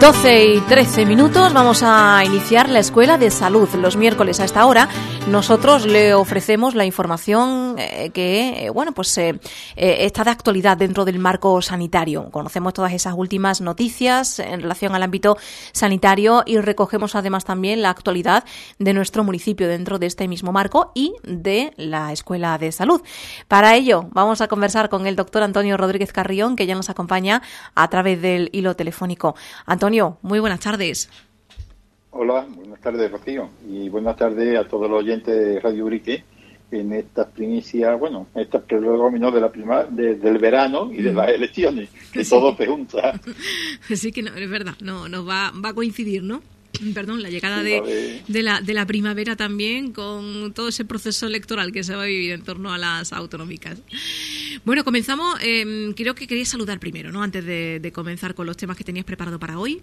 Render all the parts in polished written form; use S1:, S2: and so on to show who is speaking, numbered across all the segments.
S1: 12:13, vamos a iniciar la Escuela de Salud. Los miércoles a esta hora nosotros le ofrecemos la información que está de actualidad dentro del marco sanitario. Conocemos todas esas últimas noticias en relación al ámbito sanitario y recogemos además también la actualidad de nuestro municipio dentro de este mismo marco y de la Escuela de Salud. Para ello vamos a conversar con el doctor Antonio Rodríguez Carrión, que ya nos acompaña a través del hilo telefónico. Antonio, muy buenas tardes.
S2: Hola, buenas tardes, Rocío, y buenas tardes a todos los oyentes de Radio Urique en estas primicias, estas prelóminos de del verano y de las elecciones, que sí. Todo se junta.
S1: Sí, que no, es verdad, nos va a coincidir, ¿no? Perdón, la llegada de la primavera también, con todo ese proceso electoral que se va a vivir en torno a las autonómicas. Bueno, comenzamos. Creo que querías saludar primero, ¿no? Antes de comenzar con los temas que tenías preparado para hoy.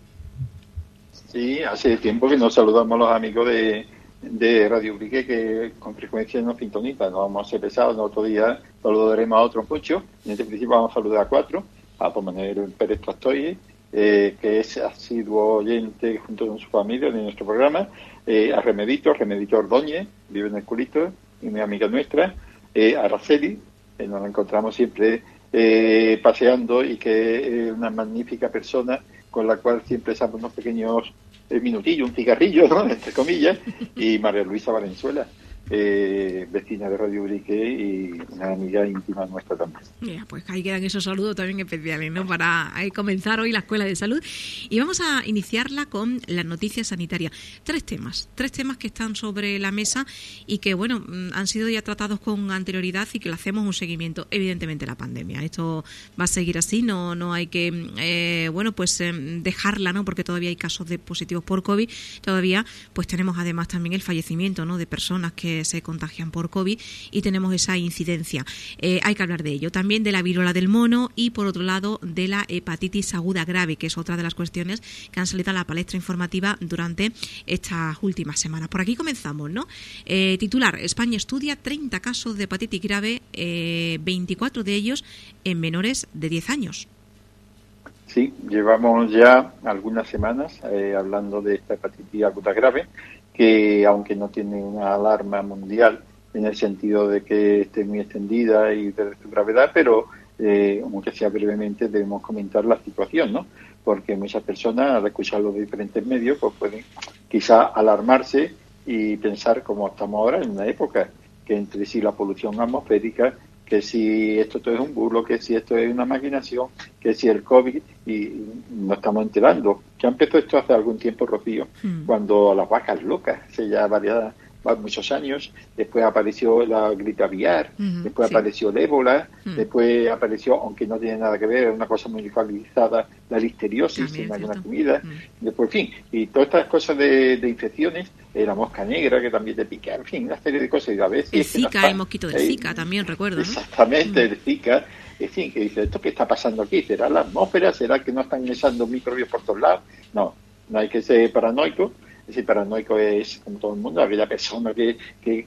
S2: Sí, hace tiempo que nos saludamos los amigos de Radio Urique, que con frecuencia nos sintonizan. No vamos a ser pesados, otro día saludaremos a otros muchos. En este principio vamos a saludar a 4, a Juan Manuel Pérez Trastoye, que es asiduo oyente junto con su familia de nuestro programa, a Remedito Ordóñez, vive en el Culito, y una amiga nuestra, a Araceli, que nos la encontramos siempre paseando y que es una magnífica persona con la cual siempre echamos unos pequeños minutillos, un cigarrillo, ¿no?, entre comillas, y María Luisa Valenzuela, vecina de Radio Urique y una amiga íntima nuestra también.
S1: Ya, pues ahí quedan esos saludos también especiales, ¿no?, para comenzar hoy la Escuela de Salud. Y vamos a iniciarla con las noticias sanitarias. Tres temas que están sobre la mesa y que, han sido ya tratados con anterioridad y que le hacemos un seguimiento. Evidentemente la pandemia. Esto va a seguir así, no hay que, dejarla, ¿no?, porque todavía hay casos de positivos por COVID. Todavía, pues tenemos además también el fallecimiento, ¿no?, de personas que se contagian por COVID y tenemos esa incidencia. Hay que hablar de ello. También de la viruela del mono y, por otro lado, de la hepatitis aguda grave, que es otra de las cuestiones que han salido a la palestra informativa durante estas últimas semanas. Por aquí comenzamos, ¿no? Titular: España estudia 30 casos de hepatitis grave, 24 de ellos en menores de 10 años.
S2: Sí, llevamos ya algunas semanas hablando de esta hepatitis aguda grave, que aunque no tiene una alarma mundial en el sentido de que esté muy extendida y de su gravedad, pero aunque sea brevemente debemos comentar la situación, ¿no? Porque muchas personas, al escuchar los diferentes medios, pues pueden quizá alarmarse y pensar, como estamos ahora en una época que entre sí la polución atmosférica, que si esto todo es un bulo, que si esto es una maquinación, que si el COVID, y nos estamos enterando. Ya empezó esto hace algún tiempo, Rocío, cuando las vacas locas, hace ya muchos años, después apareció la gripe aviar, después apareció el ébola, después apareció, aunque no tiene nada que ver, una cosa muy localizada, la listeriosis también, en alguna comida, después, en fin, y todas estas cosas de infecciones, la mosca negra que también te pica, en fin, una serie de cosas, y a veces
S1: el Zika, el mosquito del Zika también, recuerdo, ¿no?
S2: Exactamente, el Zika. En fin, que dice, ¿esto qué está pasando aquí? ¿Será la atmósfera? ¿Será que no están ingresando microbios por todos lados? No hay que ser paranoico. Ese paranoico es, como todo el mundo, aquella persona que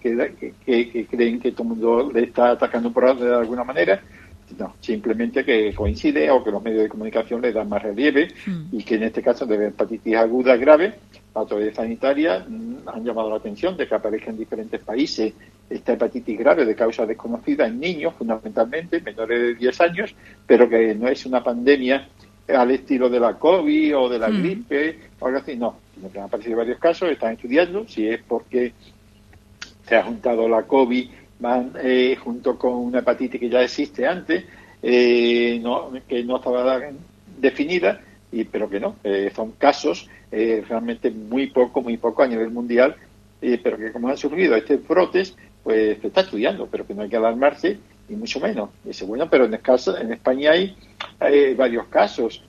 S2: creen que todo el mundo le está atacando de alguna manera. No, simplemente que coincide o que los medios de comunicación le dan más relieve y que en este caso de hepatitis aguda grave, las autoridades sanitarias han llamado la atención de que aparezca en diferentes países esta hepatitis grave de causa desconocida en niños, fundamentalmente menores de 10 años, pero que no es una pandemia al estilo de la COVID o de la gripe o algo así, no, sino que han aparecido varios casos, están estudiando si es porque se ha juntado la COVID junto con una hepatitis que ya existe antes, que no estaba definida, pero que no, son casos realmente muy poco a nivel mundial, pero que como han surgido este brotes, pues se está estudiando, pero que no hay que alarmarse, y mucho menos. Dice, pero en España hay varios casos.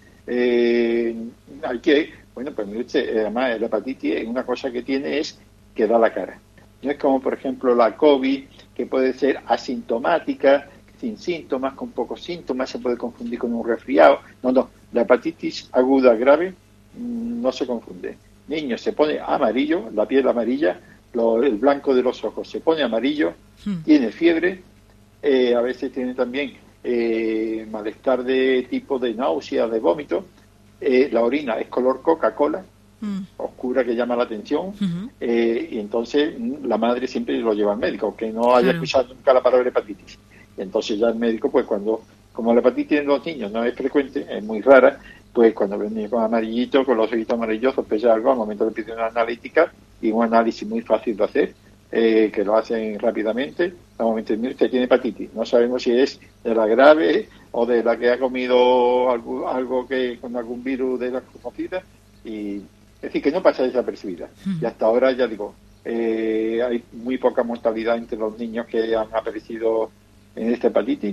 S2: Hay que, además la hepatitis, una cosa que tiene es que da la cara. No es como, por ejemplo, la COVID, que puede ser asintomática, sin síntomas, con pocos síntomas, se puede confundir con un resfriado. No, la hepatitis aguda grave no se confunde. Niño se pone amarillo, la piel amarilla, el blanco de los ojos se pone amarillo, tiene fiebre, a veces tiene también malestar de tipo de náusea, de vómito, la orina es color Coca-Cola, oscura, que llama la atención, y entonces la madre siempre lo lleva al médico, que no haya escuchado nunca la palabra hepatitis. Y entonces ya el médico, pues como la hepatitis en los niños no es frecuente, es muy rara, pues cuando ven niños con amarillito, con los ojitos amarillos, sospecha algo, al momento le piden una analítica y un análisis muy fácil de hacer, que lo hacen rápidamente. Al momento de usted tiene hepatitis, no sabemos si es de la grave o de la que ha comido algo que con algún virus de la conocida, y es decir, que no pasa desapercibida. Y hasta ahora, ya digo, hay muy poca mortalidad entre los niños que han aparecido en esta hepatitis,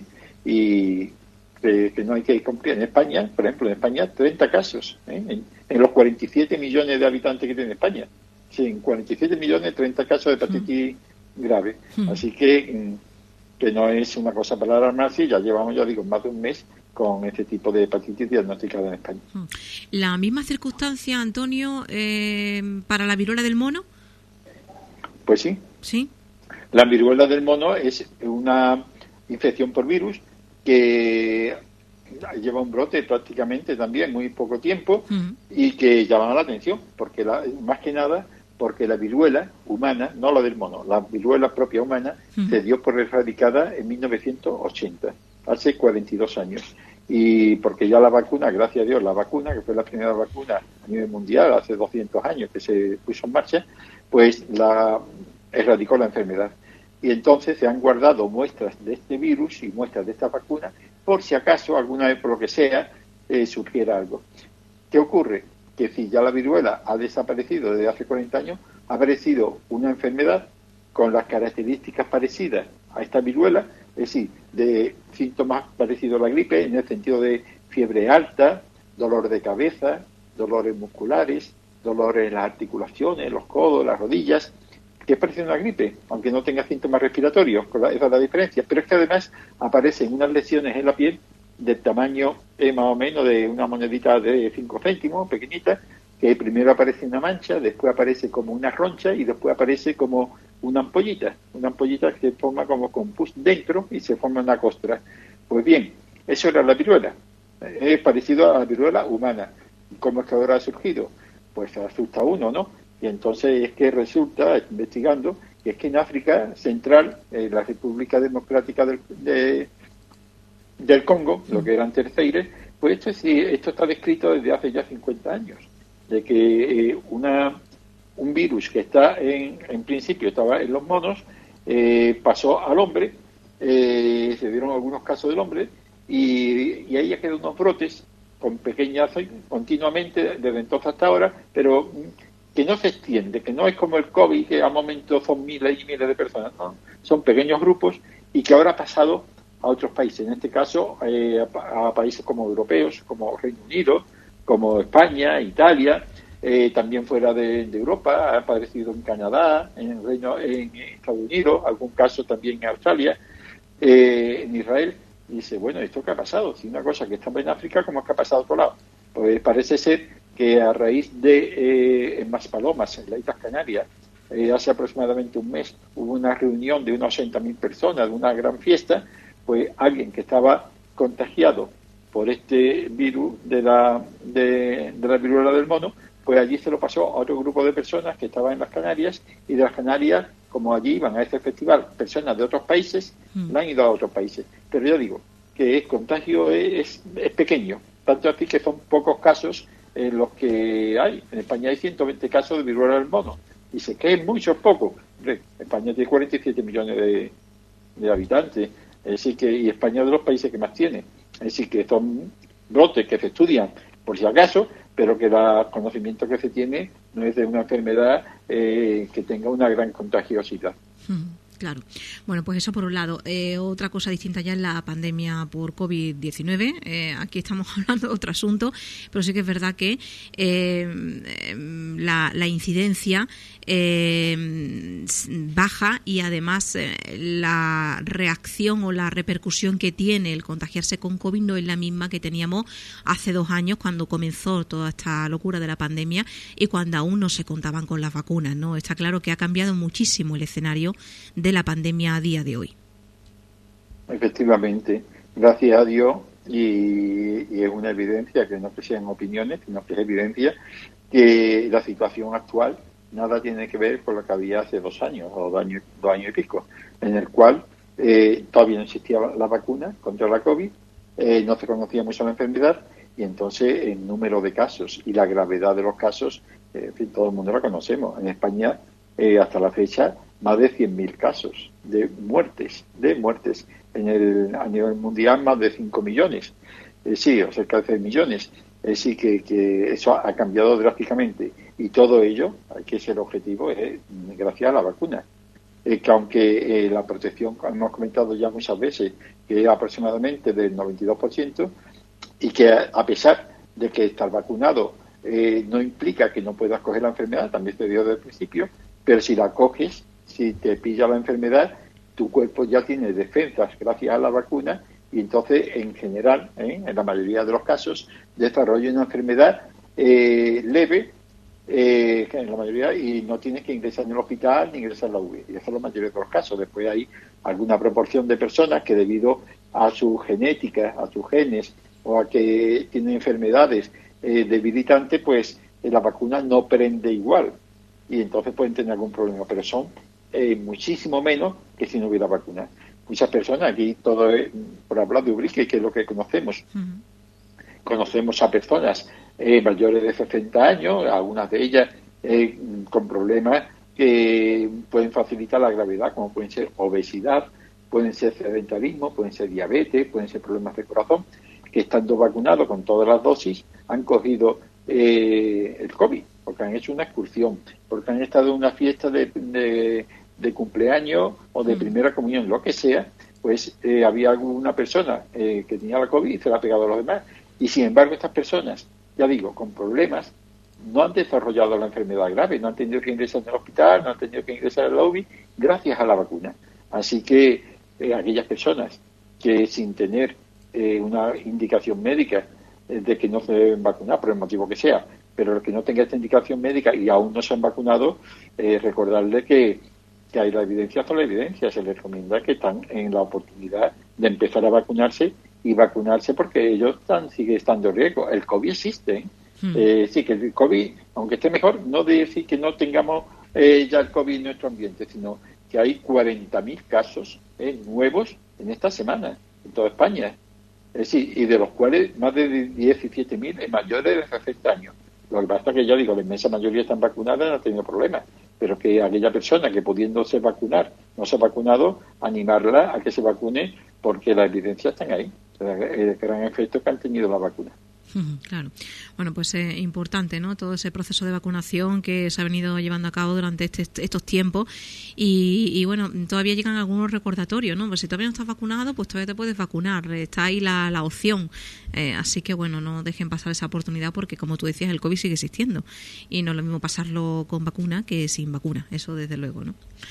S2: y que no hay que cumplir. En España, por ejemplo, en España 30 casos, en los 47 millones de habitantes que tiene España. Sí, en 47 millones, 30 casos de hepatitis grave. Así que no es una cosa para alarmarse. Ya llevamos, ya digo, más de un mes con este tipo de hepatitis diagnosticada en España.
S1: ¿La misma circunstancia, Antonio, para la viruela del mono?
S2: Pues sí.
S1: ¿Sí?
S2: La viruela del mono es una infección por virus que lleva un brote prácticamente también muy poco tiempo, y que llama la atención, porque más que nada porque la viruela humana, no la del mono, la viruela propia humana, se dio por erradicada en 1980, hace 42 años. Y porque ya la vacuna, gracias a Dios, la vacuna, que fue la primera vacuna a nivel mundial hace 200 años que se puso en marcha, pues la erradicó la enfermedad. Y entonces se han guardado muestras de este virus y muestras de esta vacuna por si acaso alguna vez, por lo que sea, surgiera algo. ¿Qué ocurre? Que si ya la viruela ha desaparecido desde hace 40 años, ha aparecido una enfermedad con las características parecidas a esta viruela, es decir, de síntomas parecidos a la gripe, en el sentido de fiebre alta, dolor de cabeza, dolores musculares, dolores en las articulaciones, los codos, las rodillas, que es parecido a una gripe, aunque no tenga síntomas respiratorios, esa es la diferencia. Pero es que además aparecen unas lesiones en la piel del tamaño más o menos de una monedita de 5 céntimos, pequeñita, que primero aparece una mancha, después aparece como una roncha y después aparece como una ampollita que se forma como con pus dentro y se forma una costra. Pues bien, eso era la viruela. Es parecido a la viruela humana. ¿Cómo es que ahora ha surgido? Pues asusta a uno, ¿no? Y entonces es que resulta, investigando, que es que en África Central, la República Democrática del Congo, lo que era antes Zaire, pues esto está descrito desde hace ya 50 años, de que un virus que está en principio estaba en los monos, pasó al hombre, se dieron algunos casos del hombre, y ahí ya quedan unos brotes con pequeñas continuamente desde entonces hasta ahora, pero que no se extiende, que no es como el COVID, que a momentos son miles y miles de personas, no, son pequeños grupos, y que ahora ha pasado a otros países, en este caso a países como europeos, como Reino Unido, como España, Italia, también fuera de Europa, ha aparecido en Canadá, en Estados Unidos, algún caso también en Australia, en Israel. Y dice, bueno, ¿esto qué ha pasado? Si una cosa que estaba en África, ¿cómo es que ha pasado a otro lado? Pues parece ser que a raíz de en Maspalomas, en las Islas Canarias, hace aproximadamente un mes, hubo una reunión de unos 80.000 personas, de una gran fiesta, pues alguien que estaba contagiado por este virus de la viruela del mono, pues allí se lo pasó a otro grupo de personas que estaban en las Canarias, y de las Canarias, como allí iban a este festival personas de otros países, la han ido a otros países. Pero yo digo que el contagio es pequeño, tanto así que son pocos casos los que hay. En España hay 120 casos de viruela del mono. Dice que es mucho o poco. España tiene 47 millones de habitantes, es decir y España es de los países que más tiene. Es decir, que son brotes que se estudian por si acaso, pero que el conocimiento que se tiene no es de una enfermedad que tenga una gran contagiosidad.
S1: Claro. Bueno, pues eso por un lado. Otra cosa distinta ya es la pandemia por COVID-19. Aquí estamos hablando de otro asunto, pero sí que es verdad que la incidencia baja, y además la reacción o la repercusión que tiene el contagiarse con COVID no es la misma que teníamos hace 2 años, cuando comenzó toda esta locura de la pandemia y cuando aún no se contaban con las vacunas, ¿no? Está claro que ha cambiado muchísimo el escenario de la pandemia a día de hoy.
S2: Efectivamente, gracias a Dios, y es una evidencia, que no que sean opiniones, sino que es evidencia que la situación actual nada tiene que ver con lo que había hace 2 años o 2 años y pico, en el cual todavía no existía la vacuna contra la COVID, no se conocía mucho la enfermedad, y entonces el número de casos y la gravedad de los casos, en fin, todo el mundo la conocemos. En España, hasta la fecha, más de 100.000 casos de muertes. A nivel mundial, más de 5 millones. Sí, o cerca de 6 millones. Sí, que eso ha cambiado drásticamente. Y todo ello, hay que ser objetivo, es gracias a la vacuna. Que aunque la protección, hemos comentado ya muchas veces, que es aproximadamente del 92%, y que a pesar de que estar vacunado no implica que no puedas coger la enfermedad, también se dio desde el principio, pero si la coges, si te pilla la enfermedad, tu cuerpo ya tiene defensas gracias a la vacuna, y entonces, en general, en la mayoría de los casos, desarrolla una enfermedad leve, en la mayoría, y no tienes que ingresar en el hospital ni ingresar en la UV. Y eso es la mayoría de los casos. Después hay alguna proporción de personas que, debido a su genética, a sus genes, o a que tienen enfermedades debilitantes, pues la vacuna no prende igual, y entonces pueden tener algún problema, pero son muchísimo menos que si no hubiera vacuna. Muchas personas, aquí todo es por hablar de Ubrique, que es lo que conocemos. Conocemos a personas mayores de 60 años, algunas de ellas con problemas que pueden facilitar la gravedad, como pueden ser obesidad, pueden ser sedentarismo, pueden ser diabetes, pueden ser problemas de corazón, que estando vacunados con todas las dosis han cogido el COVID, porque han hecho una excursión, porque han estado en una fiesta de cumpleaños o de primera comunión, lo que sea, pues había alguna persona que tenía la COVID y se la ha pegado a los demás. Y sin embargo, estas personas, ya digo, con problemas, no han desarrollado la enfermedad grave, no han tenido que ingresar en el hospital, no han tenido que ingresar al UBI, gracias a la vacuna. Así que aquellas personas que, sin tener una indicación médica de que no se deben vacunar, por el motivo que sea, pero los que no tengan esta indicación médica y aún no se han vacunado, recordarles que hay la evidencia por la evidencia. Se les recomienda que están en la oportunidad de empezar a vacunarse, y vacunarse porque ellos sigue estando en riesgo. El COVID existe, sí, que el COVID, aunque esté mejor, no de decir que no tengamos ya el COVID en nuestro ambiente, sino que hay 40.000 casos nuevos en esta semana en toda España. Sí, y de los cuales más de 17.000 mayores de 60 años. Lo que pasa es que, ya digo, la inmensa mayoría están vacunadas, no han tenido problemas, pero que aquella persona que, pudiéndose vacunar, no se ha vacunado, animarla a que se vacune, porque las evidencias están ahí, el gran efecto que han tenido la vacuna.
S1: Claro. Bueno, pues es importante, ¿no?, todo ese proceso de vacunación que se ha venido llevando a cabo durante estos tiempos, y bueno, todavía llegan algunos recordatorios, ¿no? Pues si todavía no estás vacunado, pues todavía te puedes vacunar, está ahí la opción, así que bueno, no dejen pasar esa oportunidad, porque como tú decías, el COVID sigue existiendo y no es lo mismo pasarlo con vacuna que sin vacuna, eso desde luego, ¿no?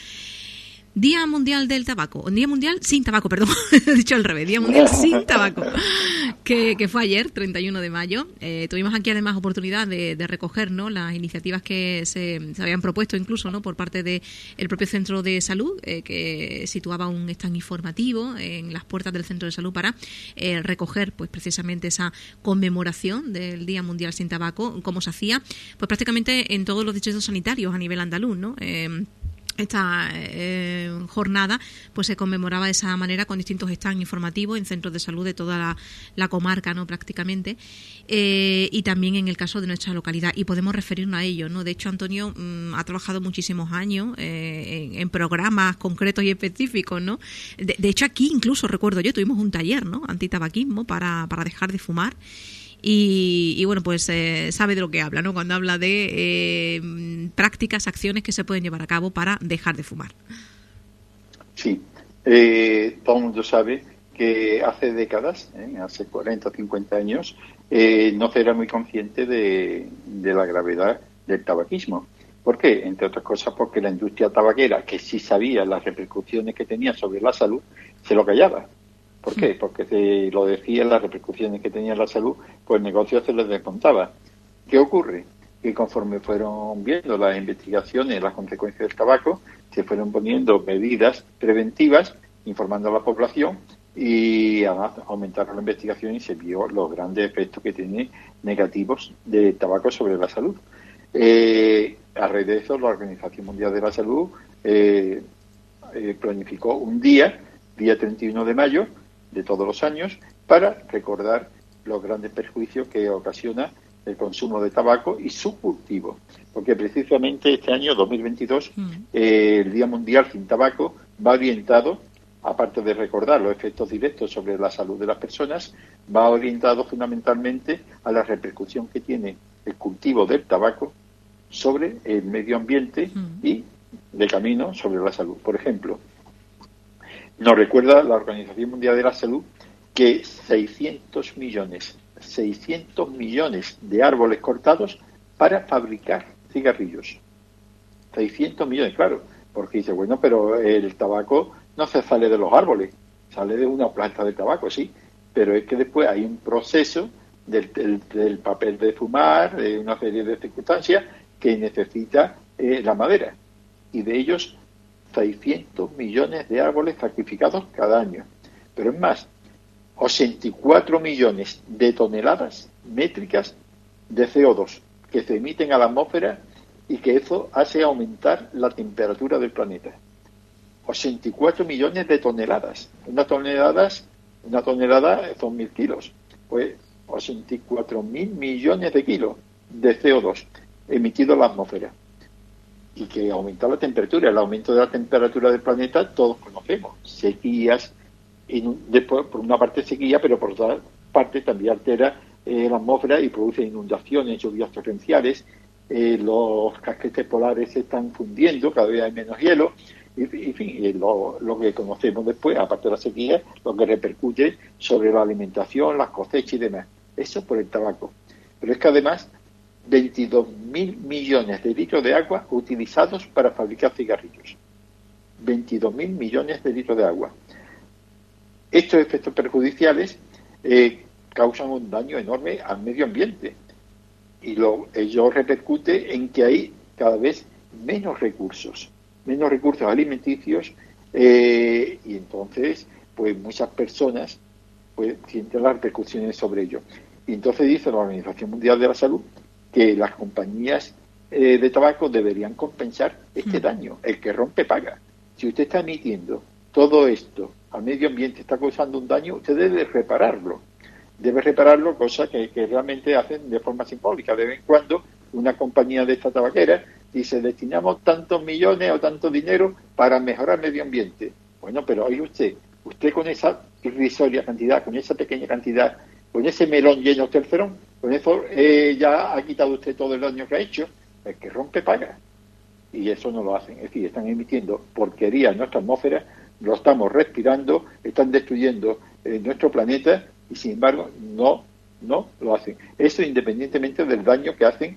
S1: Día Mundial del Tabaco, Día Mundial sin Tabaco, perdón, he dicho al revés, Día Mundial sin Tabaco, que fue ayer, 31 de mayo. Tuvimos aquí además oportunidad de recoger, ¿no?, las iniciativas que se habían propuesto, incluso, ¿no?, por parte del propio centro de salud, que situaba un stand informativo en las puertas del centro de salud para recoger, pues, precisamente esa conmemoración del Día Mundial sin Tabaco, como se hacía, pues, prácticamente en todos los distritos sanitarios a nivel andaluz, ¿no? Esta jornada pues se conmemoraba de esa manera, con distintos stands informativos en centros de salud de toda la comarca, ¿no?, prácticamente, y también en el caso de nuestra localidad, y podemos referirnos a ello, ¿no? De hecho, Antonio ha trabajado muchísimos años en programas concretos y específicos, ¿no? De hecho, aquí incluso recuerdo yo, tuvimos un taller, ¿no?, antitabaquismo para dejar de fumar. Y bueno, pues sabe de lo que habla, ¿no?, cuando habla de prácticas, acciones que se pueden llevar a cabo para dejar de fumar.
S2: Sí, todo el mundo sabe que hace décadas, hace 40 o 50 años, no se era muy consciente de la gravedad del tabaquismo. ¿Por qué? Entre otras cosas porque la industria tabaquera, que sí sabía las repercusiones que tenía sobre la salud, se lo callaba. ¿Por qué? Porque se lo decía, las repercusiones que tenía en la salud, pues el negocio se les descontaba. ¿Qué ocurre? Que conforme fueron viendo las investigaciones, las consecuencias del tabaco, se fueron poniendo medidas preventivas, informando a la población, y además aumentaron la investigación y se vio los grandes efectos que tiene negativos del tabaco sobre la salud. A raíz de eso, la Organización Mundial de la Salud planificó un día 31 de mayo de todos los años, para recordar los grandes perjuicios que ocasiona el consumo de tabaco y su cultivo. Porque precisamente este año, 2022, el Día Mundial sin Tabaco va orientado, aparte de recordar los efectos directos sobre la salud de las personas, va orientado fundamentalmente a la repercusión que tiene el cultivo del tabaco sobre el medio ambiente y, de camino, sobre la salud. Por ejemplo, nos recuerda la Organización Mundial de la Salud que 600 millones de árboles cortados para fabricar cigarrillos. 600 millones, claro, porque dice, bueno, pero el tabaco no se sale de los árboles, sale de una planta de tabaco, sí, pero es que después hay un proceso del papel de fumar, de una serie de circunstancias que necesita la madera, y de ellos 600 millones de árboles sacrificados cada año. Pero es más, 84 millones de toneladas métricas de CO2 que se emiten a la atmósfera y que eso hace aumentar la temperatura del planeta. 84 millones de toneladas. Una tonelada son 1.000 kilos. Pues 84.000 millones de kilos de CO2 emitidos a la atmósfera. Y que aumenta la temperatura. El aumento de la temperatura del planeta todos conocemos. Sequías, después, por una parte sequía, pero por otra parte también altera la atmósfera y produce inundaciones, lluvias torrenciales. Los casquetes polares se están fundiendo, cada vez hay menos hielo. Y, en fin, lo que conocemos después, aparte de la sequía, lo que repercute sobre la alimentación, las cosechas y demás. Eso por el tabaco. Pero es que además 22.000 millones de litros de agua utilizados para fabricar cigarrillos. 22.000 millones de litros de agua. Estos efectos perjudiciales causan un daño enorme al medio ambiente. Y ello repercute en que hay cada vez menos recursos alimenticios, y entonces, pues muchas personas pues sienten las repercusiones sobre ello. Y entonces dice la Organización Mundial de la Salud que las compañías de tabaco deberían compensar este daño. El que rompe paga. Si usted está emitiendo todo esto al medio ambiente, está causando un daño, usted debe repararlo. Cosa que realmente hacen de forma simbólica. De vez en cuando una compañía de esta tabaquera dice, destinamos tantos millones o tanto dinero para mejorar el medio ambiente. Bueno, pero oye usted con esa irrisoria cantidad, con esa pequeña cantidad, con ese melón lleno de tercerón, con eso ya ha quitado usted todo el daño que ha hecho. El que rompe paga. Y eso no lo hacen. Es decir, están emitiendo porquería en nuestra atmósfera, lo estamos respirando, están destruyendo nuestro planeta y sin embargo no lo hacen. Eso independientemente del daño que hacen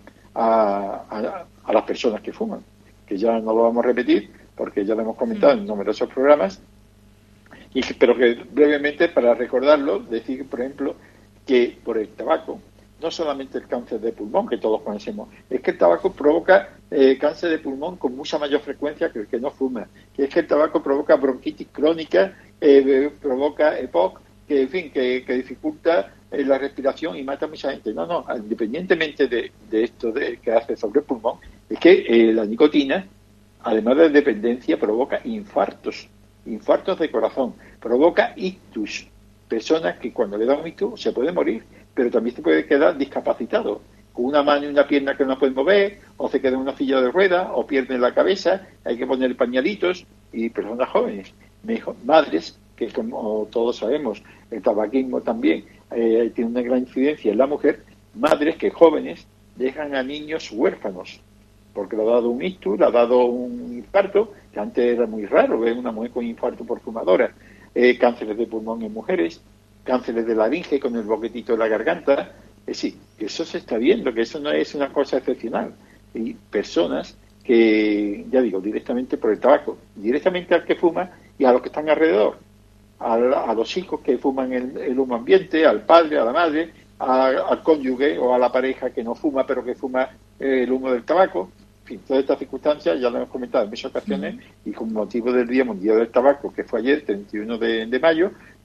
S2: a las personas que fuman, que ya no lo vamos a repetir porque ya lo hemos comentado en numerosos programas, pero que brevemente, para recordarlo, decir, por ejemplo, que por el tabaco, no solamente el cáncer de pulmón que todos conocemos, es que el tabaco provoca cáncer de pulmón con mucha mayor frecuencia que el que no fuma, que es que el tabaco provoca bronquitis crónica, provoca EPOC, que en fin, que dificulta la respiración y mata a mucha gente. No, independientemente de esto que hace sobre el pulmón, es que la nicotina, además de dependencia, provoca infartos de corazón, provoca ictus, personas que cuando le da un ictus se puede morir, pero también se puede quedar discapacitado, con una mano y una pierna que no pueden mover, o se queda en una silla de ruedas, o pierden la cabeza, hay que poner pañalitos, y personas jóvenes, madres, que como todos sabemos, el tabaquismo también tiene una gran incidencia en la mujer, madres que jóvenes dejan a niños huérfanos, porque le ha dado un ictus, le ha dado un infarto, que antes era muy raro ver una mujer con infarto por fumadora, cánceres de pulmón en mujeres, cánceres de laringe con el boquetito de la garganta. Es decir, que eso se está viendo, que eso no es una cosa excepcional. Y personas que, ya digo, directamente por el tabaco, directamente al que fuma y a los que están alrededor, a los hijos que fuman el humo ambiente, al padre, a la madre, al cónyuge o a la pareja que no fuma pero que fuma el humo del tabaco. En fin, todas estas circunstancias ya lo hemos comentado en muchas ocasiones y con motivo del Día Mundial del Tabaco, que fue ayer, 31 de mayo,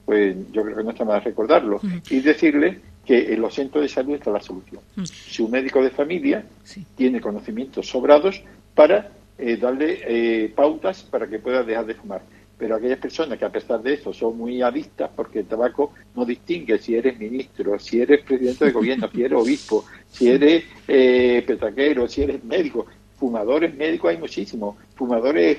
S2: pues yo creo que no está mal recordarlo. Y decirle que en los centros de salud está la solución. Su médico de familia tiene conocimientos sobrados para darle pautas para que pueda dejar de fumar. Pero aquellas personas que a pesar de eso son muy adictas, porque el tabaco no distingue si eres ministro, si eres presidente de gobierno, si eres obispo, si eres petaquero, si eres médico. Fumadores médicos hay muchísimos, fumadores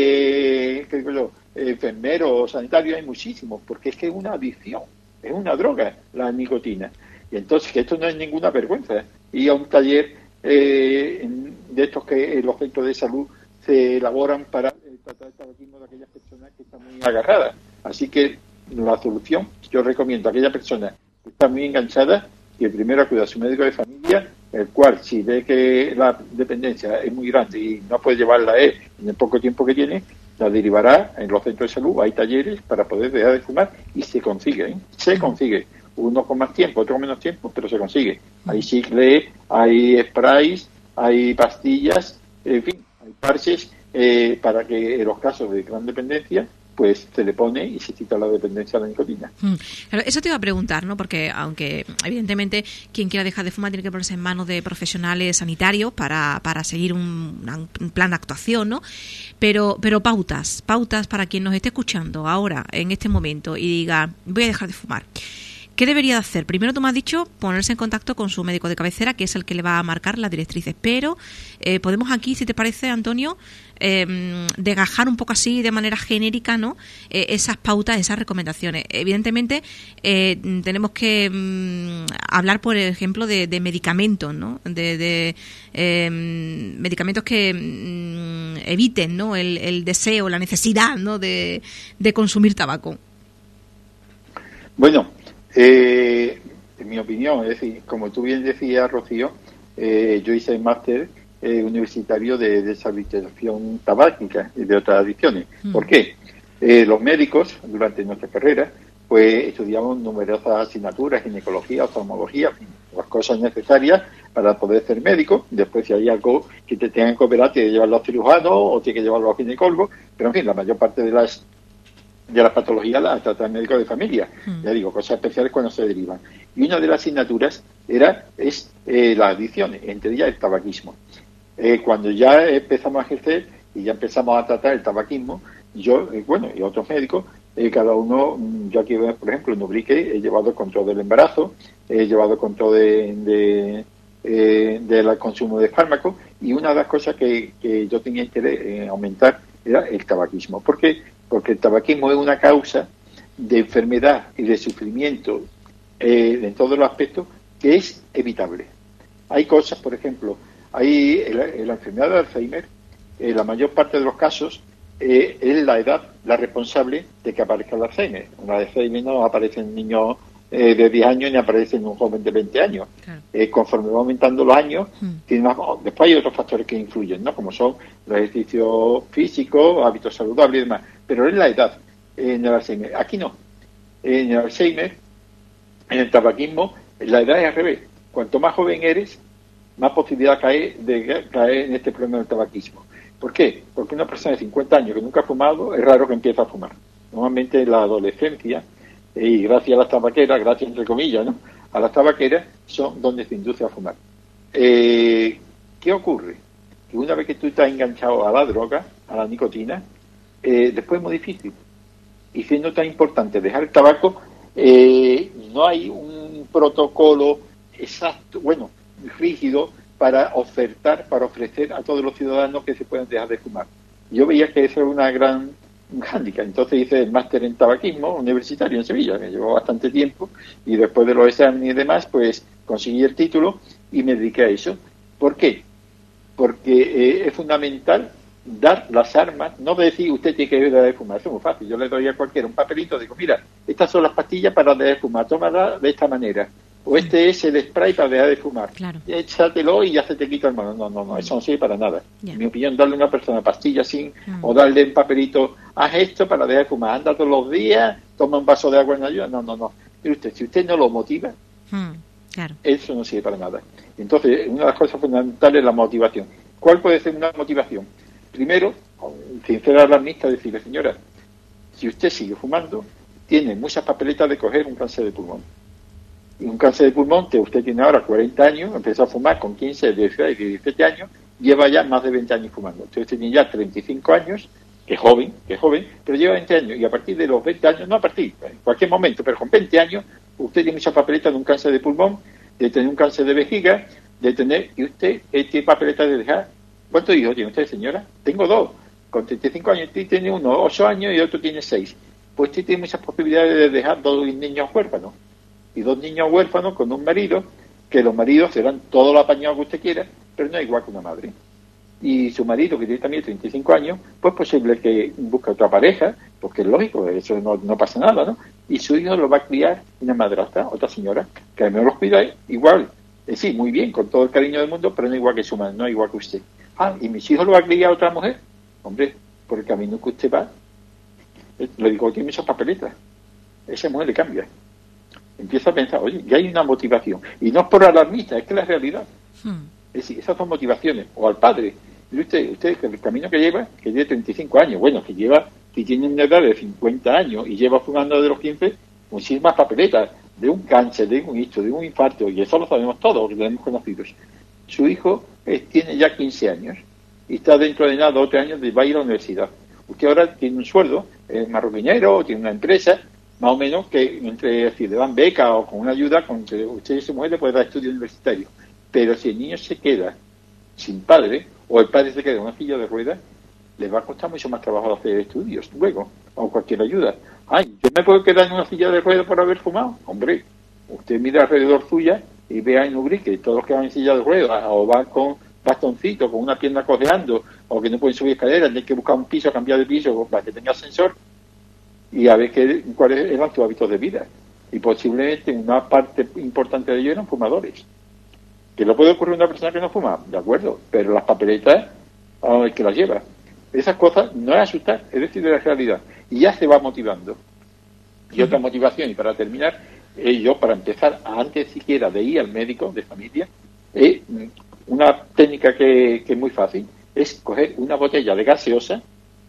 S2: enfermeros, sanitarios hay muchísimos, porque es que es una adicción, es una droga la nicotina. Y entonces que esto no es ninguna vergüenza. Y a un taller de estos que los centros de salud se elaboran para tratar el tabaquismo de aquellas personas que están muy agarradas. Así que la solución, yo recomiendo a aquella persona que está muy enganchada, que primero acuda a su médico de familia, el cual, si ve que la dependencia es muy grande y no puede llevarla en el poco tiempo que tiene, la derivará en los centros de salud. Hay talleres para poder dejar de fumar y se consigue, se consigue. Uno con más tiempo, otro con menos tiempo, pero se consigue. Hay chicles, hay sprays, hay pastillas, en fin, hay parches para que en los casos de gran dependencia pues se le pone y se quita la dependencia a la nicotina.
S1: Claro, eso te iba a preguntar, ¿no? Porque aunque evidentemente quien quiera dejar de fumar tiene que ponerse en manos de profesionales sanitarios para seguir un plan de actuación, ¿no? Pero pautas para quien nos esté escuchando ahora, en este momento, y diga, voy a dejar de fumar. ¿Qué debería de hacer? Primero, tú me has dicho ponerse en contacto con su médico de cabecera, que es el que le va a marcar las directrices. Pero podemos aquí, si te parece, Antonio, desgajar un poco así, de manera genérica, ¿no? Esas pautas, esas recomendaciones. Evidentemente, tenemos que hablar, por ejemplo, de medicamentos, ¿no? De medicamentos que eviten, ¿no? El deseo, la necesidad, ¿no? de consumir tabaco.
S2: Bueno, en mi opinión, es decir, como tú bien decías, Rocío, yo hice el máster universitario de deshabituación tabáquica y de otras adicciones. ¿Por qué? Los médicos, durante nuestra carrera, pues estudiamos numerosas asignaturas, ginecología, oftalmología, las cosas necesarias para poder ser médico. Después, si hay algo que te tengan que operar, tienes que llevarlo a cirujanos o tienes que llevarlo a ginecólogo. Pero, en fin, la mayor parte de las patologías las trata el médico de familia. Ya digo, cosas especiales cuando se derivan. Y una de las asignaturas es las adicciones, entre ellas el tabaquismo. Cuando ya empezamos a ejercer y ya empezamos a tratar el tabaquismo, yo, y otros médicos, cada uno, yo aquí, por ejemplo, en Ubrique he llevado el control del embarazo, he llevado el control del consumo de fármacos, y una de las cosas que yo tenía interés en aumentar era el tabaquismo. ¿Por qué? Porque el tabaquismo es una causa de enfermedad y de sufrimiento en todos los aspectos que es evitable. Hay cosas, por ejemplo, hay la enfermedad de Alzheimer, la mayor parte de los casos es la edad la responsable de que aparezca el Alzheimer. Un Alzheimer no aparece en niños de 10 años ni aparece en un joven de 20 años. Claro. Conforme va aumentando los años, después hay otros factores que influyen, ¿no? Como son los ejercicios físicos, hábitos saludables y demás. Pero es la edad en el Alzheimer. Aquí no. En el Alzheimer, en el tabaquismo, la edad es al revés. Cuanto más joven eres, más posibilidad de caer en este problema del tabaquismo. ¿Por qué? Porque una persona de 50 años que nunca ha fumado, es raro que empiece a fumar. Normalmente en la adolescencia, y gracias a las tabaqueras, gracias entre comillas, ¿no?, a las tabaqueras, son donde se induce a fumar. ¿Qué ocurre? Que una vez que tú estás enganchado a la droga, a la nicotina, después es muy difícil. Y siendo tan importante dejar el tabaco, no hay un protocolo exacto, rígido, para ofrecer a todos los ciudadanos que se puedan dejar de fumar. Yo veía que eso era una gran hándicap. Entonces hice el máster en tabaquismo universitario en Sevilla, que llevó bastante tiempo, y después de los exámenes y demás, pues conseguí el título y me dediqué a eso. ¿Por qué? Porque es fundamental dar las armas, no decir usted tiene que dejar de fumar, eso es muy fácil. Yo le doy a cualquiera un papelito, digo, mira, estas son las pastillas para dejar de fumar, tómala de esta manera. O este es el spray para dejar de fumar. Claro. Échatelo y ya se te quita el mano. No, eso no sirve para nada. Yeah. En mi opinión, darle a una persona pastillas o darle un papelito, haz esto para dejar de fumar, anda todos los días, toma un vaso de agua en ayuda. No. Mire usted, si usted no lo motiva, claro, eso no sirve para nada. Entonces, una de las cosas fundamentales es la motivación. ¿Cuál puede ser una motivación? Primero, sincera alarmista, decirle, señora, si usted sigue fumando, tiene muchas papeletas de coger un cáncer de pulmón. Y un cáncer de pulmón que usted tiene ahora 40 años, empezó a fumar con 15, 16, 17 años, lleva ya más de 20 años fumando. Entonces usted tiene ya 35 años, que es joven, pero lleva 20 años. Y a partir de los 20 años, no a partir, en cualquier momento, pero con 20 años, usted tiene muchas papeletas de un cáncer de pulmón, de tener un cáncer de vejiga, de tener, y usted tiene papeletas de dejar. ¿Cuántos hijos tiene usted, señora? Tengo 2. Con 35 años, usted tiene uno 8 años y otro tiene 6. Pues usted tiene muchas posibilidades de dejar 2 niños huérfanos. Y 2 niños huérfanos con un marido, que los maridos serán todo lo apañado que usted quiera, pero no es igual que una madre. Y su marido, que tiene también 35 años, pues posible que busque otra pareja, porque es lógico, eso no pasa nada, ¿no? Y su hijo lo va a criar una madrastra, otra señora, que al menos los cuida igual. Sí, muy bien, con todo el cariño del mundo, pero no igual que su madre, no igual que usted. ¿Y mis hijos lo va a criar otra mujer? Hombre, por el camino que usted va, le digo, tiene esas papeletas. Esa mujer le cambia. Empieza a pensar, oye, ya hay una motivación. Y no es por alarmista, es que es la realidad. Es decir, esas son motivaciones. O al padre. Y usted el camino que lleva, que tiene 35 años, bueno, que tiene una edad de 50 años y lleva fumando de los 15, muchísimas papeletas de un cáncer, de un ictus, de un infarto, y eso lo sabemos todos, porque lo hemos conocido. Su hijo tiene ya 15 años y está dentro de nada 2 años de va a ir a la universidad. Usted ahora tiene un sueldo, es marroquinero, tiene una empresa, más o menos, que si le dan beca o con una ayuda, con que usted y su mujer le puede dar estudio universitario. Pero si el niño se queda sin padre, o el padre se queda en una silla de ruedas, le va a costar mucho más trabajo hacer estudios luego, o cualquier ayuda. ¿Yo me puedo quedar en una silla de ruedas por haber fumado? Hombre, usted mira alrededor suya y ve en Ubrique, todos los que van en silla de ruedas, o van con bastoncito, con una pierna cojeando, o que no pueden subir escaleras, tienen que buscar un piso, cambiar de piso para que tenga ascensor, y a ver cuáles eran sus hábitos de vida. Y posiblemente una parte importante de ellos eran fumadores. Que no puede ocurrir una persona que no fuma, de acuerdo, pero las papeletas, el que las lleva. Esas cosas no es asustar, es decir, de la realidad. Y ya se va motivando. Y otra motivación, y para terminar, yo para empezar, antes siquiera de ir al médico de familia, una técnica que es muy fácil, es coger una botella de gaseosa,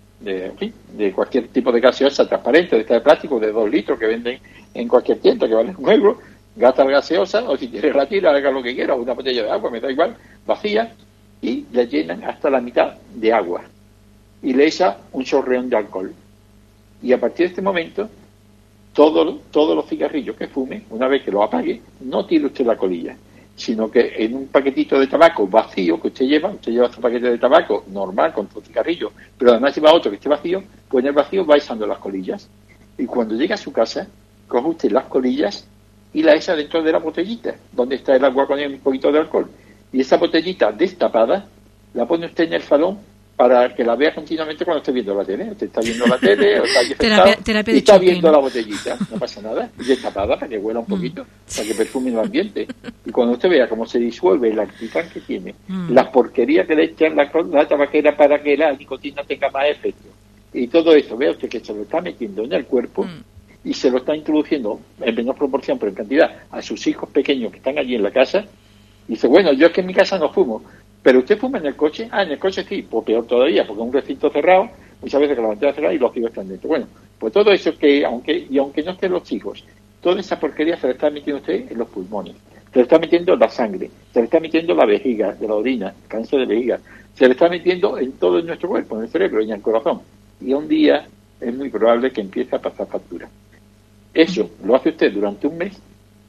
S2: de cualquier tipo de gaseosa transparente, de esta de plástico, de 2 litros que venden en cualquier tienda, que vale €1, gasta la gaseosa, o si quiere la tira, haga lo que quiera, una botella de agua, me da igual, vacía, y la llenan hasta la mitad de agua. Y le echa un chorreón de alcohol. Y a partir de este momento, todos los cigarrillos que fume, una vez que lo apague, no tire usted la colilla, sino que en un paquetito de tabaco vacío que usted lleva su paquete de tabaco normal con su cigarrillo, pero además lleva otro que esté vacío, pues en el vacío va echando las colillas. Y cuando llega a su casa, coge usted las colillas y la echa dentro de la botellita, donde está el agua con un poquito de alcohol. Y esa botellita destapada la pone usted en el salón para que la vea continuamente cuando esté viendo la tele. Usted está viendo la tele, o está ahí sentado, y está viendo la botellita, no pasa nada, destapada para que huela un poquito, para que perfume el ambiente. Y cuando usted vea cómo se disuelve el alquitrán que tiene, las porquerías que le echan la tabaquera para que la nicotina tenga más efecto, y todo eso, vea usted que se lo está metiendo en el cuerpo, y se lo está introduciendo en menor proporción, pero en cantidad, a sus hijos pequeños que están allí en la casa. Y dice, bueno, yo es que en mi casa no fumo, pero usted fuma en el coche. En el coche sí, pues peor todavía, porque es un recinto cerrado, muchas veces que la ventana cerrada y los hijos están dentro. Bueno, pues todo eso que, aunque no estén los hijos, toda esa porquería se le está metiendo usted en los pulmones, se le está metiendo en la sangre, se le está metiendo en la vejiga, de la orina, cáncer de vejiga, se le está metiendo en todo nuestro cuerpo, en el cerebro y en el corazón. Y un día es muy probable que empiece a pasar factura. Eso lo hace usted durante un mes,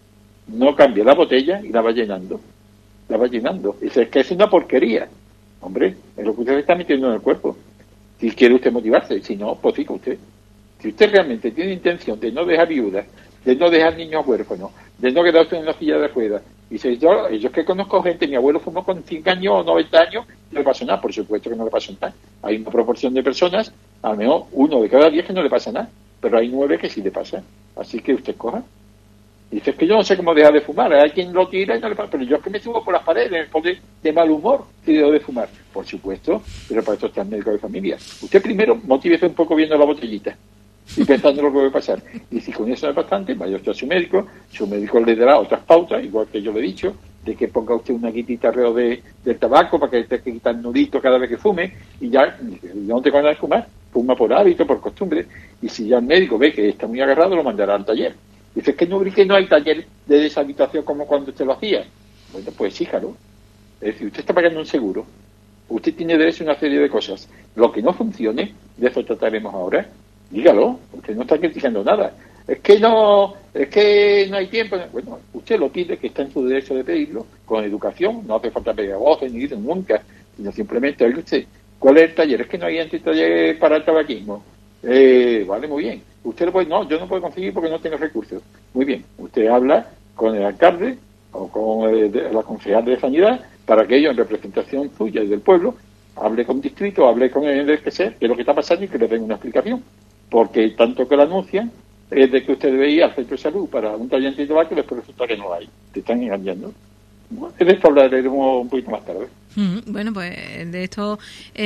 S2: no cambia la botella y la va llenando. La va llenando. Y dice, es que es una porquería. Hombre, es lo que usted se está metiendo en el cuerpo. Si quiere usted motivarse, si no, pues fica usted. Si usted realmente tiene intención de no dejar viudas, de no dejar niños huérfanos, de no quedarse en una silla de ruedas, y dice, yo que conozco gente, mi abuelo fumó con 100 años o 90 años, no le pasó nada. Por supuesto que no le pasó nada. Hay una proporción de personas, a lo mejor 1 de cada 10 que no le pasa nada, pero hay 9 que sí le pasa. Así que usted coja. Dice, es que yo no sé cómo dejar de fumar. Hay quien lo tira y no le pasa. Pero yo es que me subo por las paredes, me pone de mal humor si dejo de fumar. Por supuesto, pero para eso está el médico de familia. Usted primero motívese un poco viendo la botellita y pensando lo que va a pasar. Y si con eso no es bastante, vaya usted a su médico le dará otras pautas, igual que yo le he dicho, de que ponga usted una guitita alrededor del tabaco para que tenga que quitar el nudito cada vez que fume, y ya no te van a fumar. fuma por hábito, por costumbre, y si ya el médico ve que está muy agarrado, lo mandará al taller. Dice, que no hay taller de deshabituación como cuando usted lo hacía. Bueno, pues exíjalo. Es decir, usted está pagando un seguro, usted tiene derecho a una serie de cosas. Lo que no funcione, de eso trataremos ahora, dígalo, usted no está criticando nada. Es que no hay tiempo. Bueno, usted lo pide, que está en su derecho de pedirlo, con educación, no hace falta pedir voces ni dicen nunca, sino simplemente, oiga usted, ¿cuál es el taller? Es que no hay antitaller para el tabaquismo. Vale, muy bien. Usted lo puede, no, yo no puedo conseguir porque no tengo recursos. Muy bien, usted habla con el alcalde o con la concejal de sanidad para que ellos, en representación suya y del pueblo, hable con distrito, hable con el que sea, qué es lo que está pasando y que le den una explicación. Porque tanto que lo anuncian es de que usted debe ir al centro de salud para un taller antitabaco y después resulta que no hay. Te están engañando. Bueno, de esto hablaremos un poquito más tarde.
S1: Bueno, pues de esto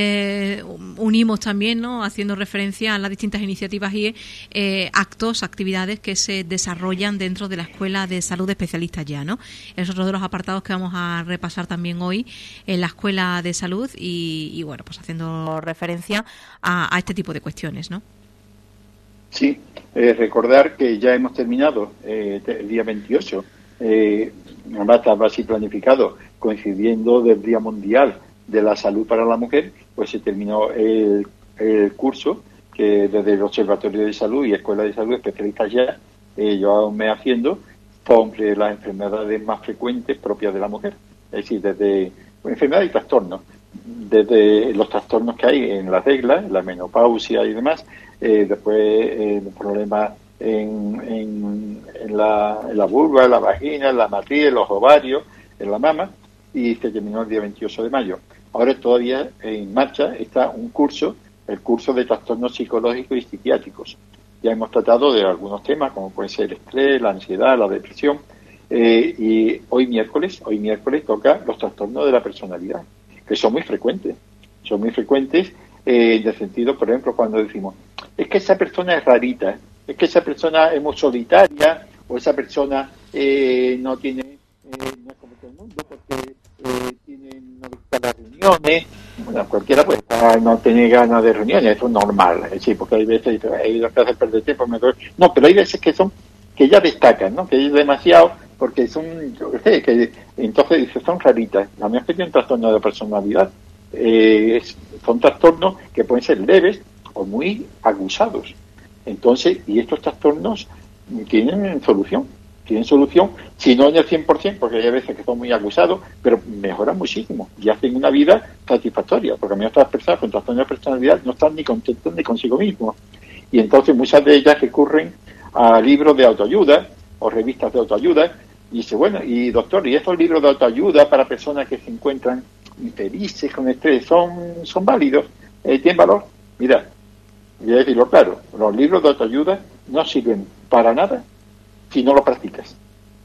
S1: unimos también, ¿no?, haciendo referencia a las distintas iniciativas y actividades que se desarrollan dentro de la Escuela de Salud de Especialistas ya, ¿no? Es otro de los apartados que vamos a repasar también hoy en la Escuela de Salud y bueno, pues haciendo referencia a este tipo de cuestiones, ¿no?
S2: Sí, recordar que ya hemos terminado el día 28, además estaba así planificado, coincidiendo del Día Mundial de la Salud para la Mujer, pues se terminó el curso que desde el Observatorio de Salud y Escuela de Salud Especialistas ya llevamos haciendo sobre las enfermedades más frecuentes propias de la mujer, es decir, desde enfermedades y trastornos, desde los trastornos que hay en la regla, la menopausia y demás, después problemas en la vulva, en la vagina, en la matriz, en los ovarios, en la mama, y se terminó el día 28 de mayo. Ahora todavía en marcha está un curso, el curso de trastornos psicológicos y psiquiátricos. Ya hemos tratado de algunos temas, como puede ser el estrés, la ansiedad, la depresión, y hoy miércoles toca los trastornos de la personalidad, que son muy frecuentes. Son muy frecuentes en el sentido, por ejemplo, cuando decimos, es que esa persona es rarita, es que esa persona es muy solitaria, o esa persona no tiene, no es como todo el mundo, porque no le gustan las reuniones. Bueno, cualquiera puede estar, no tiene ganas de reuniones, eso es normal, sí, porque hay veces que hace perder tiempo, no, pero hay veces que ya destacan, ¿no? Que es demasiado, porque son, yo qué sé, que entonces dice, son raritas. La mía es que tiene un trastorno de personalidad, son trastornos que pueden ser leves o muy acusados. Entonces, y estos trastornos tienen solución, si no en el 100%, porque hay veces que son muy acusados, pero mejoran muchísimo y hacen una vida satisfactoria, porque a mí otras personas con trastornos de personalidad no están ni contentos ni consigo mismos. Y entonces muchas de ellas recurren a libros de autoayuda o revistas de autoayuda, y dice, bueno, y doctor, ¿y estos libros de autoayuda para personas que se encuentran infelices con estrés son válidos? ¿Tienen valor? Mira, voy a decirlo claro, los libros de autoayuda no sirven para nada si no lo practicas.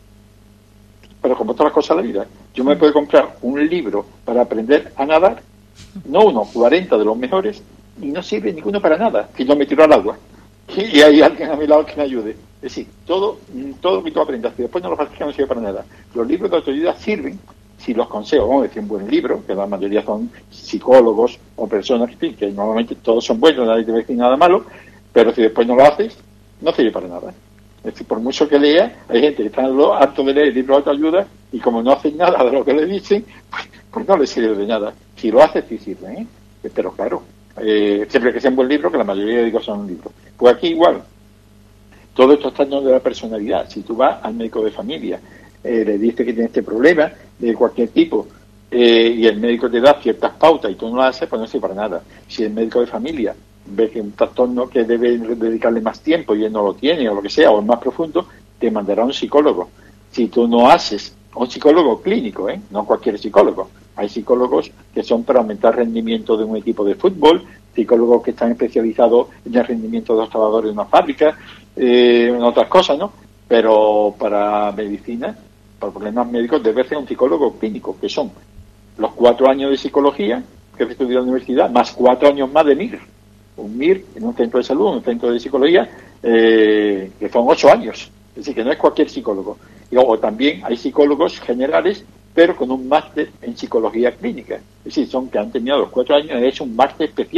S2: Pero como todas las cosas de la vida, yo me puedo comprar un libro para aprender a nadar, no uno, 40 de los mejores, y no sirve ninguno para nada si no me tiro al agua. Y hay alguien a mi lado que me ayude. Es decir, todo que tú aprendas y después no lo practicas no sirve para nada. Los libros de autoayuda sirven si los consejos, vamos a decir, un buen libro, que la mayoría son psicólogos o personas que normalmente todos son buenos, nadie te va a decir nada malo, pero si después no lo haces, no sirve para nada. Es decir, por mucho que lea, hay gente que está harto de leer libros de autoayuda y como no hacen nada de lo que le dicen, pues no les sirve de nada. Si lo haces, sí sirve, ¿eh? Pero claro, siempre que sea un buen libro, que la mayoría digo son libros. Pues aquí igual, todo esto está en de la personalidad. Si tú vas al médico de familia, le dices que tiene este problema de cualquier tipo, y el médico te da ciertas pautas y tú no lo haces, pues no sirve para nada. Si el médico de familia ve que un trastorno que debe dedicarle más tiempo y él no lo tiene o lo que sea, o es más profundo, te mandará a un psicólogo. Si tú no haces, un psicólogo clínico, no cualquier psicólogo. Hay psicólogos que son para aumentar el rendimiento de un equipo de fútbol, psicólogos que están especializados en el rendimiento de los trabajadores de una fábrica, en otras cosas, ¿no? Pero para medicina, para problemas médicos, debe ser un psicólogo clínico, que son los 4 años de psicología que se estudió en la universidad, más 4 años más de MIR. Un MIR en un centro de salud, un centro de psicología, que son 8 años. Es decir, que no es cualquier psicólogo. O también hay psicólogos generales, pero con un máster en psicología clínica. Es decir, son que han terminado los 4 años, es un máster especial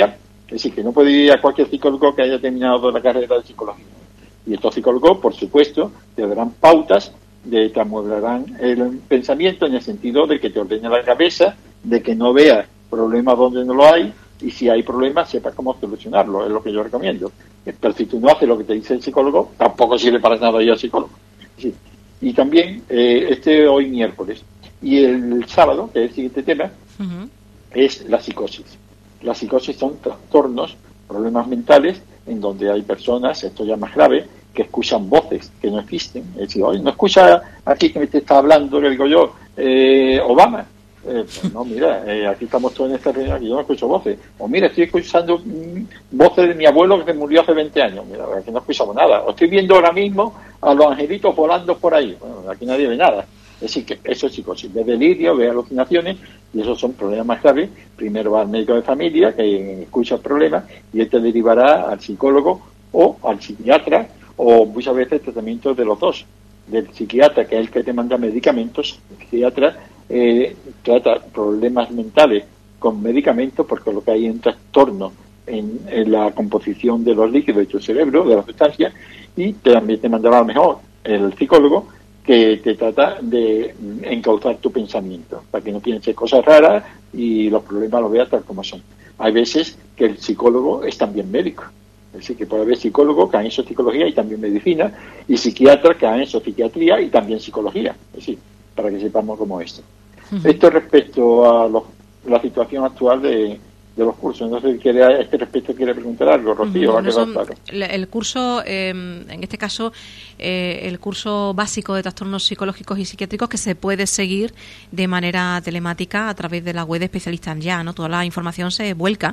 S2: Es decir, que no puede ir a cualquier psicólogo que haya terminado la carrera de psicología. Y estos psicólogos, por supuesto, te darán pautas, te amueblarán el pensamiento en el sentido de que te ordene la cabeza, de que no veas problemas donde no lo hay, y si hay problemas, sepas cómo solucionarlo, es lo que yo recomiendo. Pero si tú no haces lo que te dice el psicólogo, tampoco sirve para nada ir al psicólogo. Sí. Y también, hoy miércoles, y el sábado, que es el siguiente tema, es la psicosis. La psicosis son trastornos, problemas mentales, en donde hay personas, esto ya más grave, que escuchan voces que no existen. Es decir, oye, no escucha aquí que me te está hablando, le digo yo, Obama. Pues no, mira, aquí estamos todos en esta reunión, aquí yo no escucho voces. O mira, estoy escuchando voces de mi abuelo que murió hace 20 años. Mira, aquí no escuchamos nada. O estoy viendo ahora mismo a los angelitos volando por ahí. Bueno, aquí nadie ve nada. Es decir, que eso es psicosis. Ve delirio, ve alucinaciones, y esos son problemas más graves. Primero va al médico de familia, que escucha el problema, y él te derivará al psicólogo o al psiquiatra, o muchas veces tratamiento de los dos. Del psiquiatra, que es el que te manda medicamentos, el psiquiatra trata problemas mentales con medicamentos, porque lo que hay es un trastorno en la composición de los líquidos de tu cerebro, de las sustancias, y también te mandará a lo mejor el psicólogo, que te trata de encauzar tu pensamiento, para que no pienses cosas raras y los problemas los veas tal como son. Hay veces que el psicólogo es también médico. Es decir, que puede haber psicólogos que han hecho psicología y también medicina, y psiquiatras que han hecho psiquiatría y también psicología. Es decir, para que sepamos cómo es esto. Esto respecto a la situación actual de los cursos. No sé si a este respecto quiere preguntar algo, Rocío.
S1: El curso, en este caso, el curso básico de trastornos psicológicos y psiquiátricos, que se puede seguir de manera telemática a través de la web de Especialistas Ya, ¿no? Toda la información se vuelca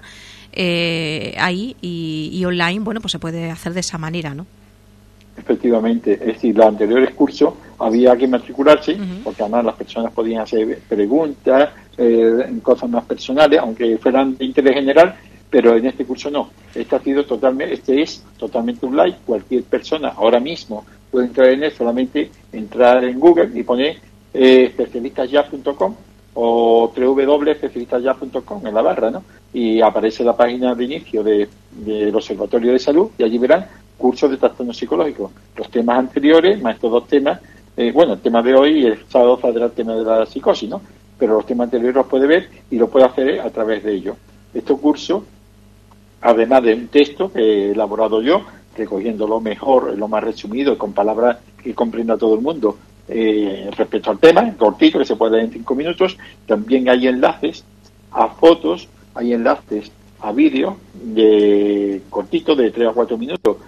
S1: ahí y online, bueno, pues se puede hacer de esa manera, ¿no?
S2: Efectivamente, es decir, los anteriores cursos había que matricularse, porque además las personas podían hacer preguntas, cosas más personales, aunque fueran de interés general, pero en este curso no. Este es totalmente online. Cualquier persona ahora mismo puede entrar en él, solamente entrar en Google y poner especialistasya.com o www.especialistasya.com en la barra, ¿no? Y aparece la página de inicio del Observatorio de Salud, y allí verán cursos de trastornos psicológicos. Los temas anteriores, más estos dos temas, el tema de hoy, el sábado saldrá el tema de la psicosis, ¿no? Pero los temas anteriores los puede ver y lo puede hacer a través de ellos. Este curso, además de un texto que he elaborado yo, recogiendo lo mejor, lo más resumido, con palabras que comprenda todo el mundo, respecto al tema, cortito, que se puede leer en 5 minutos, también hay enlaces a fotos, hay enlaces a vídeos cortitos de 3 a 4 minutos,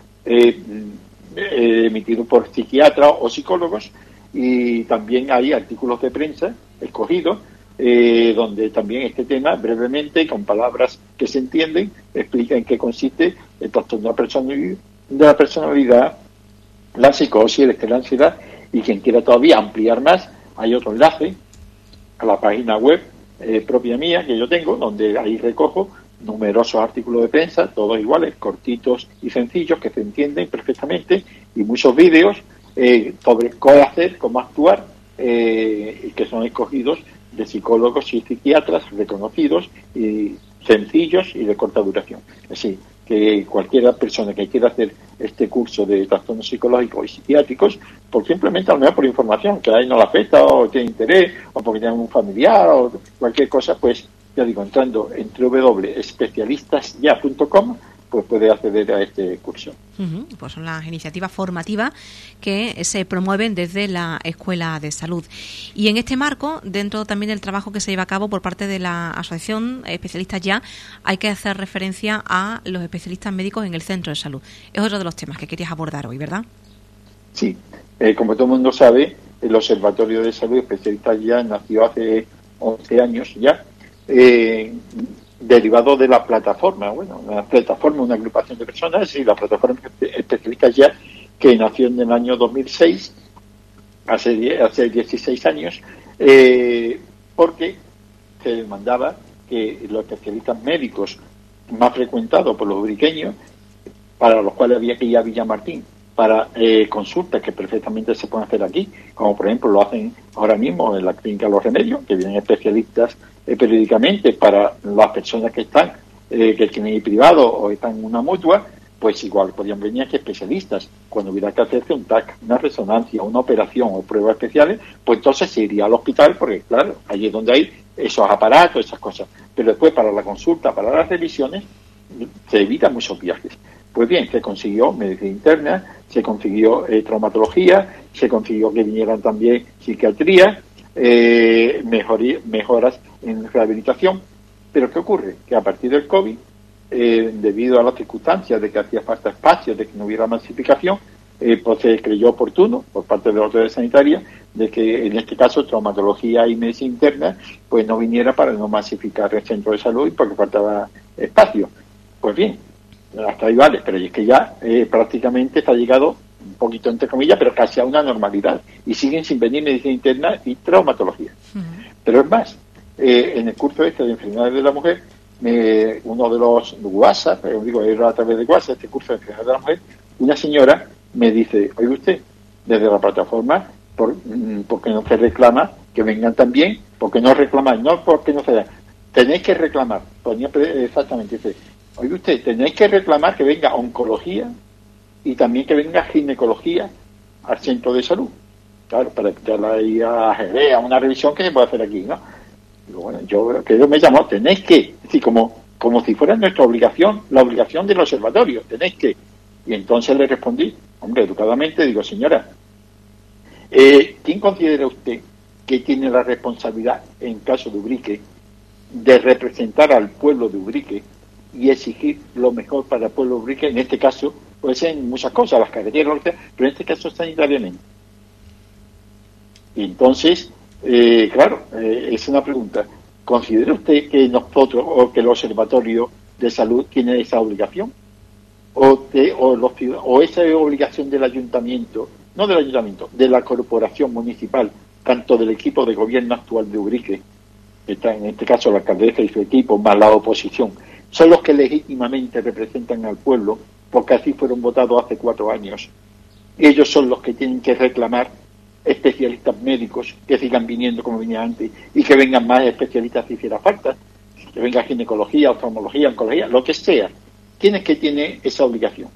S2: emitido por psiquiatras o psicólogos, y también hay artículos de prensa escogidos donde también este tema brevemente, con palabras que se entienden, explica en qué consiste el trastorno de la personalidad, la psicosis, el estrés, la ansiedad. Y quien quiera todavía ampliar más, hay otro enlace a la página web propia mía que yo tengo, donde ahí recojo numerosos artículos de prensa, todos iguales, cortitos y sencillos, que se entienden perfectamente, y muchos vídeos sobre cómo hacer, cómo actuar, y que son escogidos de psicólogos y psiquiatras reconocidos y sencillos y de corta duración. Es decir, que cualquier persona que quiera hacer este curso de trastornos psicológicos y psiquiátricos, pues simplemente a lo mejor por información, que a él no le afecta, o tiene interés, o porque tiene un familiar, o cualquier cosa, pues ya digo, entrando en www.especialistasya.com, pues puede acceder a este curso.
S1: Pues son las iniciativas formativas que se promueven desde la Escuela de Salud. Y en este marco, dentro también del trabajo que se lleva a cabo por parte de la Asociación Especialistas Ya, hay que hacer referencia a los especialistas médicos en el centro de salud. Es otro de los temas que querías abordar hoy, ¿verdad?
S2: Sí, como todo el mundo sabe, el Observatorio de Salud Especialistas Ya nació hace 11 años ya, derivado de la plataforma, una agrupación de personas, y la plataforma Especialistas Ya, que nació en el año 2006, hace 16 años, porque se demandaba que los especialistas médicos más frecuentados por los ubriqueños, para los cuales había que ir a Villamartín para consultas que perfectamente se pueden hacer aquí, como por ejemplo lo hacen ahora mismo en la Clínica Los Remedios, que vienen especialistas periódicamente para las personas que están que tienen ir privado o están en una mutua, pues igual podrían venir aquí especialistas. Cuando hubiera que hacerse un TAC, una resonancia, una operación o pruebas especiales, pues entonces se iría al hospital, porque claro, allí es donde hay esos aparatos, esas cosas. Pero después para la consulta, para las revisiones, se evitan muchos viajes. Pues bien, se consiguió medicina interna, se consiguió traumatología, se consiguió que vinieran también psiquiatría, mejoras en rehabilitación. Pero ¿qué ocurre? Que a partir del COVID, debido a las circunstancias de que hacía falta espacio, de que no hubiera masificación, pues se creyó oportuno por parte de la autoridad sanitaria de que en este caso traumatología y medicina interna pues no viniera para no masificar el centro de salud y porque faltaba espacio. Pues bien, hasta ahí vale, pero es que ya prácticamente está llegado un poquito entre comillas, pero casi a una normalidad y siguen sin venir medicina interna y traumatología. Pero es más, en el curso de enfermedades de la mujer, uno de los WhatsApp, digo, era a través de WhatsApp, este curso de enfermedades de la mujer, una señora me dice, oye usted, desde la plataforma, porque no se reclama que vengan también, porque no reclamáis, no porque no se da, tenéis que reclamar, ponía exactamente, dice, oye usted, tenéis que reclamar que venga oncología y también que venga ginecología al centro de salud, claro, para quitarla ahí a una revisión que se puede hacer aquí, ¿no? Digo, bueno, yo me llamó, tenéis que, es decir, como si fuera nuestra obligación, la obligación del observatorio, tenéis que. Y entonces le respondí, hombre, educadamente, digo, señora, ¿quién considera usted que tiene la responsabilidad, en caso de Ubrique, de representar al pueblo de Ubrique y exigir lo mejor para el pueblo de Ubrique? En este caso, puede ser en muchas cosas, las carreteras, lo que sea, pero en este caso sanitariamente. Y entonces, claro, es una pregunta. ¿Considera usted que nosotros o que el Observatorio de Salud tiene esa obligación? ¿O esa obligación del ayuntamiento, no del ayuntamiento, de la corporación municipal, tanto del equipo de gobierno actual de Ubrique, que está en este caso la alcaldesa y su equipo, más la oposición, son los que legítimamente representan al pueblo, porque así fueron votados hace 4 años? Ellos son los que tienen que reclamar especialistas médicos que sigan viniendo como venía antes y que vengan más especialistas si hiciera falta, que venga ginecología, oftalmología, oncología, lo que sea. ¿Quién es que tiene esa obligación?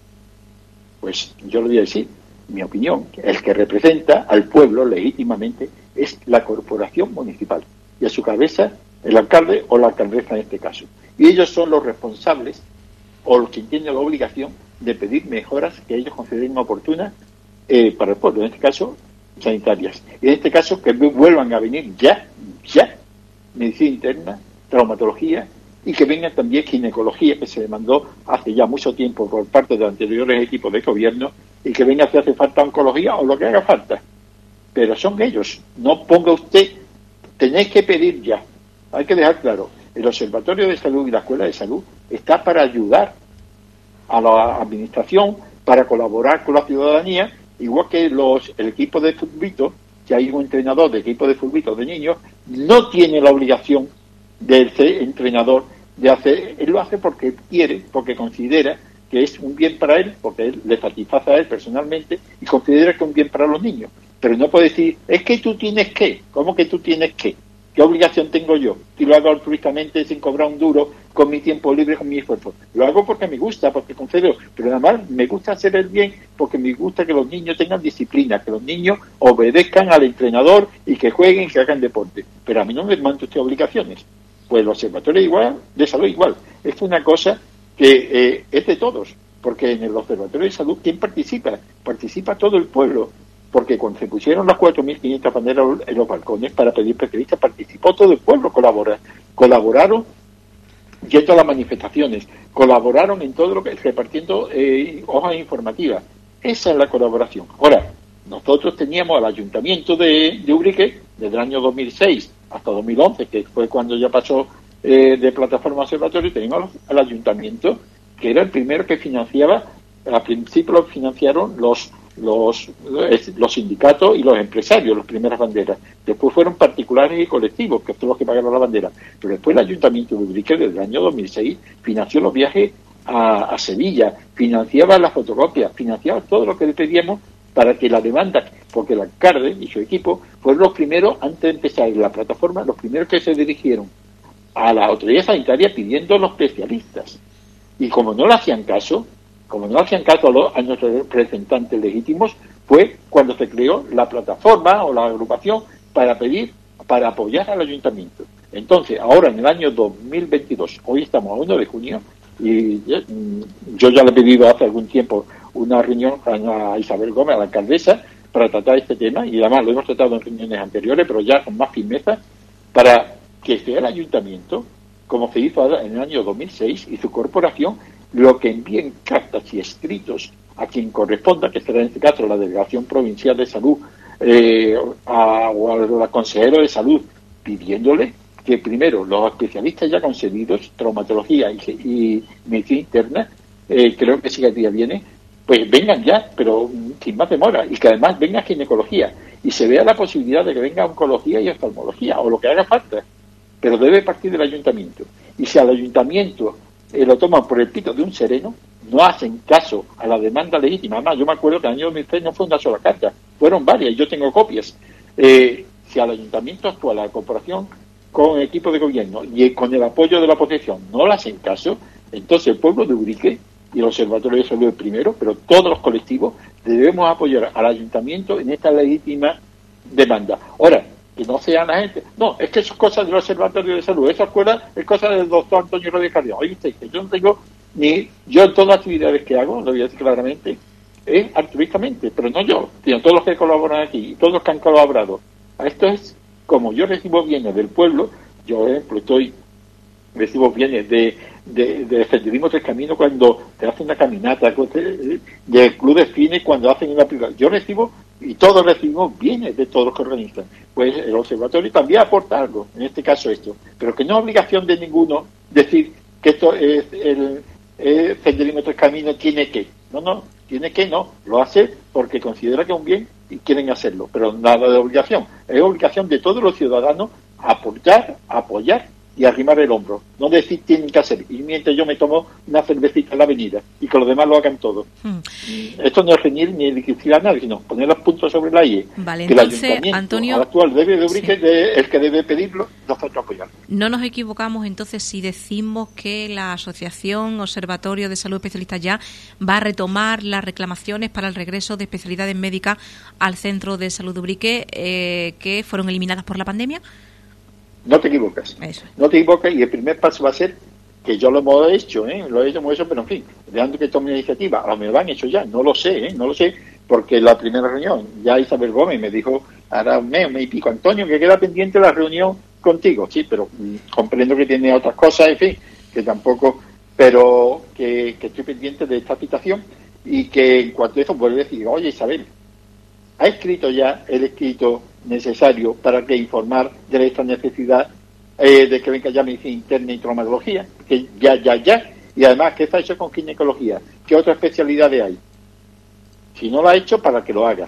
S2: Pues yo le voy a decir, mi opinión, el que representa al pueblo legítimamente es la corporación municipal y a su cabeza el alcalde o la alcaldesa en este caso. Y ellos son los responsables o los que tienen la obligación de pedir mejoras que ellos consideren oportunas para el pueblo, en este caso sanitarias. Y en este caso que vuelvan a venir ya, medicina interna, traumatología y que venga también ginecología, que se demandó hace ya mucho tiempo por parte de anteriores equipos de gobierno, y que venga si hace falta oncología o lo que haga falta. Pero son ellos, no ponga usted, tenéis que pedir ya. Hay que dejar claro, el Observatorio de Salud y la Escuela de Salud está para ayudar a la administración, para colaborar con la ciudadanía, igual que el equipo de fulbito, que hay un entrenador de equipo de fulbito de niños, no tiene la obligación de ser entrenador, de hacer, él lo hace porque quiere, porque considera que es un bien para él, porque él le satisface a él personalmente y considera que es un bien para los niños. Pero no puede decir, es que tú tienes que, ¿cómo que tú tienes que? ¿Qué obligación tengo yo? Si lo hago altruistamente sin cobrar un duro, con mi tiempo libre, con mi esfuerzo. Lo hago porque me gusta, porque concedo, pero además me gusta hacer el bien porque me gusta que los niños tengan disciplina, que los niños obedezcan al entrenador y que jueguen, que hagan deporte. Pero a mí no me manda usted obligaciones. Pues el Observatorio igual, de Salud igual. Es una cosa que es de todos, porque en el Observatorio de Salud, ¿quién participa? Participa todo el pueblo. Porque cuando se pusieron las 4.500 banderas en los balcones para pedir especialistas, participó todo el pueblo, colaboraron yendo a las manifestaciones, colaboraron en todo lo que repartiendo hojas informativas. Esa es la colaboración. Ahora, nosotros teníamos al Ayuntamiento de Ubrique, desde el año 2006 hasta 2011, que fue cuando ya pasó de plataforma observatorio, teníamos al Ayuntamiento, que era el primero que financiaba, al principio lo financiaron los sindicatos y los empresarios, las primeras banderas. Después fueron particulares y colectivos, que son los que pagaron la bandera. Pero después el Ayuntamiento de Ubrique, desde el año 2006, financió los viajes a Sevilla, financiaba las fotocopias, financiaba todo lo que le pedíamos para que la demanda, porque el alcalde y su equipo fueron los primeros, antes de empezar la plataforma, los primeros que se dirigieron a la autoridad sanitaria pidiendo los especialistas. Y como no le hacían caso a nuestros representantes legítimos, fue cuando se creó la plataforma o la agrupación para apoyar al ayuntamiento. Entonces, ahora en el año 2022, hoy estamos a 1 de junio, y yo ya le he pedido hace algún tiempo una reunión a Isabel Gómez, a la alcaldesa, para tratar este tema, y además lo hemos tratado en reuniones anteriores, pero ya con más firmeza, para que sea el ayuntamiento, como se hizo en el año 2006, y su corporación, lo que envíen cartas y escritos a quien corresponda, que será en este caso la Delegación Provincial de Salud, o a la consejera de Salud, pidiéndole que primero los especialistas ya concedidos, traumatología y medicina interna, creo que psiquiatría viene, pues vengan ya, pero sin más demora, y que además venga ginecología, y se vea la posibilidad de que venga oncología y oftalmología, o lo que haga falta, pero debe partir del ayuntamiento. Y si al ayuntamiento lo toman por el pito de un sereno, no hacen caso a la demanda legítima. Además, yo me acuerdo que en el año 2006 no fue una sola carta, fueron varias, yo tengo copias. Si al ayuntamiento actual, a la corporación, con el equipo de gobierno y con el apoyo de la oposición no le hacen caso, entonces el pueblo de Ubrique y el Observatorio de Salud primero, pero todos los colectivos debemos apoyar al ayuntamiento en esta legítima demanda. Ahora, que no sea la gente, no, es que eso es cosa del Observatorio de Salud, esa escuela es cosa del doctor Antonio Rodríguez Carrión. Oye usted, que yo no tengo yo en todas las actividades que hago, lo voy a decir claramente, es altruistamente, pero no yo, sino todos los que colaboran aquí y todos los que han colaborado. Esto es como yo recibo bienes del pueblo. Yo, por ejemplo, recibo bienes de Senderismo Tres Caminos cuando te hacen una caminata, del Club de Cine cuando hacen una película. Yo recibo, y todos recibimos bienes de todos los que organizan. Pues el observatorio también aporta algo, en este caso esto, pero que no es obligación de ninguno decir que esto es el Senderismo Tres Caminos tiene que. No, tiene que no, lo hace porque considera que es un bien y quieren hacerlo, pero nada de obligación. Es obligación de todos los ciudadanos apoyar y arrimar el hombro. No decir tienen que hacer, y mientras yo me tomo una cervecita en la avenida y que los demás lo hagan todo. Esto no es reñir ni elegir a nadie, sino poner los puntos sobre la I.
S1: Vale,
S2: que
S1: entonces,
S2: el ayuntamiento
S1: Antonio,
S2: actual debe de Ubrique, el que debe pedirlo, nosotros apoyarlo.
S1: No nos equivocamos entonces si decimos que la Asociación Observatorio de Salud Especialistas Ya va a retomar las reclamaciones para el regreso de especialidades médicas al Centro de Salud de Ubrique, que fueron eliminadas por la pandemia.
S2: No te equivocas.
S1: Eso.
S2: No te equivocas, y el primer paso va a ser que yo lo hemos hecho, pero en fin, dejando que tome iniciativa. A lo mejor lo han hecho ya, no lo sé, porque la primera reunión, ya Isabel Gómez me dijo, hará un mes y pico, Antonio, que queda pendiente la reunión contigo. Sí, pero comprendo que tiene otras cosas, en fin, que tampoco, pero que estoy pendiente de esta situación, y que en cuanto a eso vuelve a decir, oye Isabel, ¿ha escrito ya el escrito necesario para que informar de esta necesidad de que venga ya medicina interna y traumatología? Que ya, y además, ¿qué está hecho con ginecología? ¿Qué otras especialidades hay? Si no lo ha hecho, para que lo haga.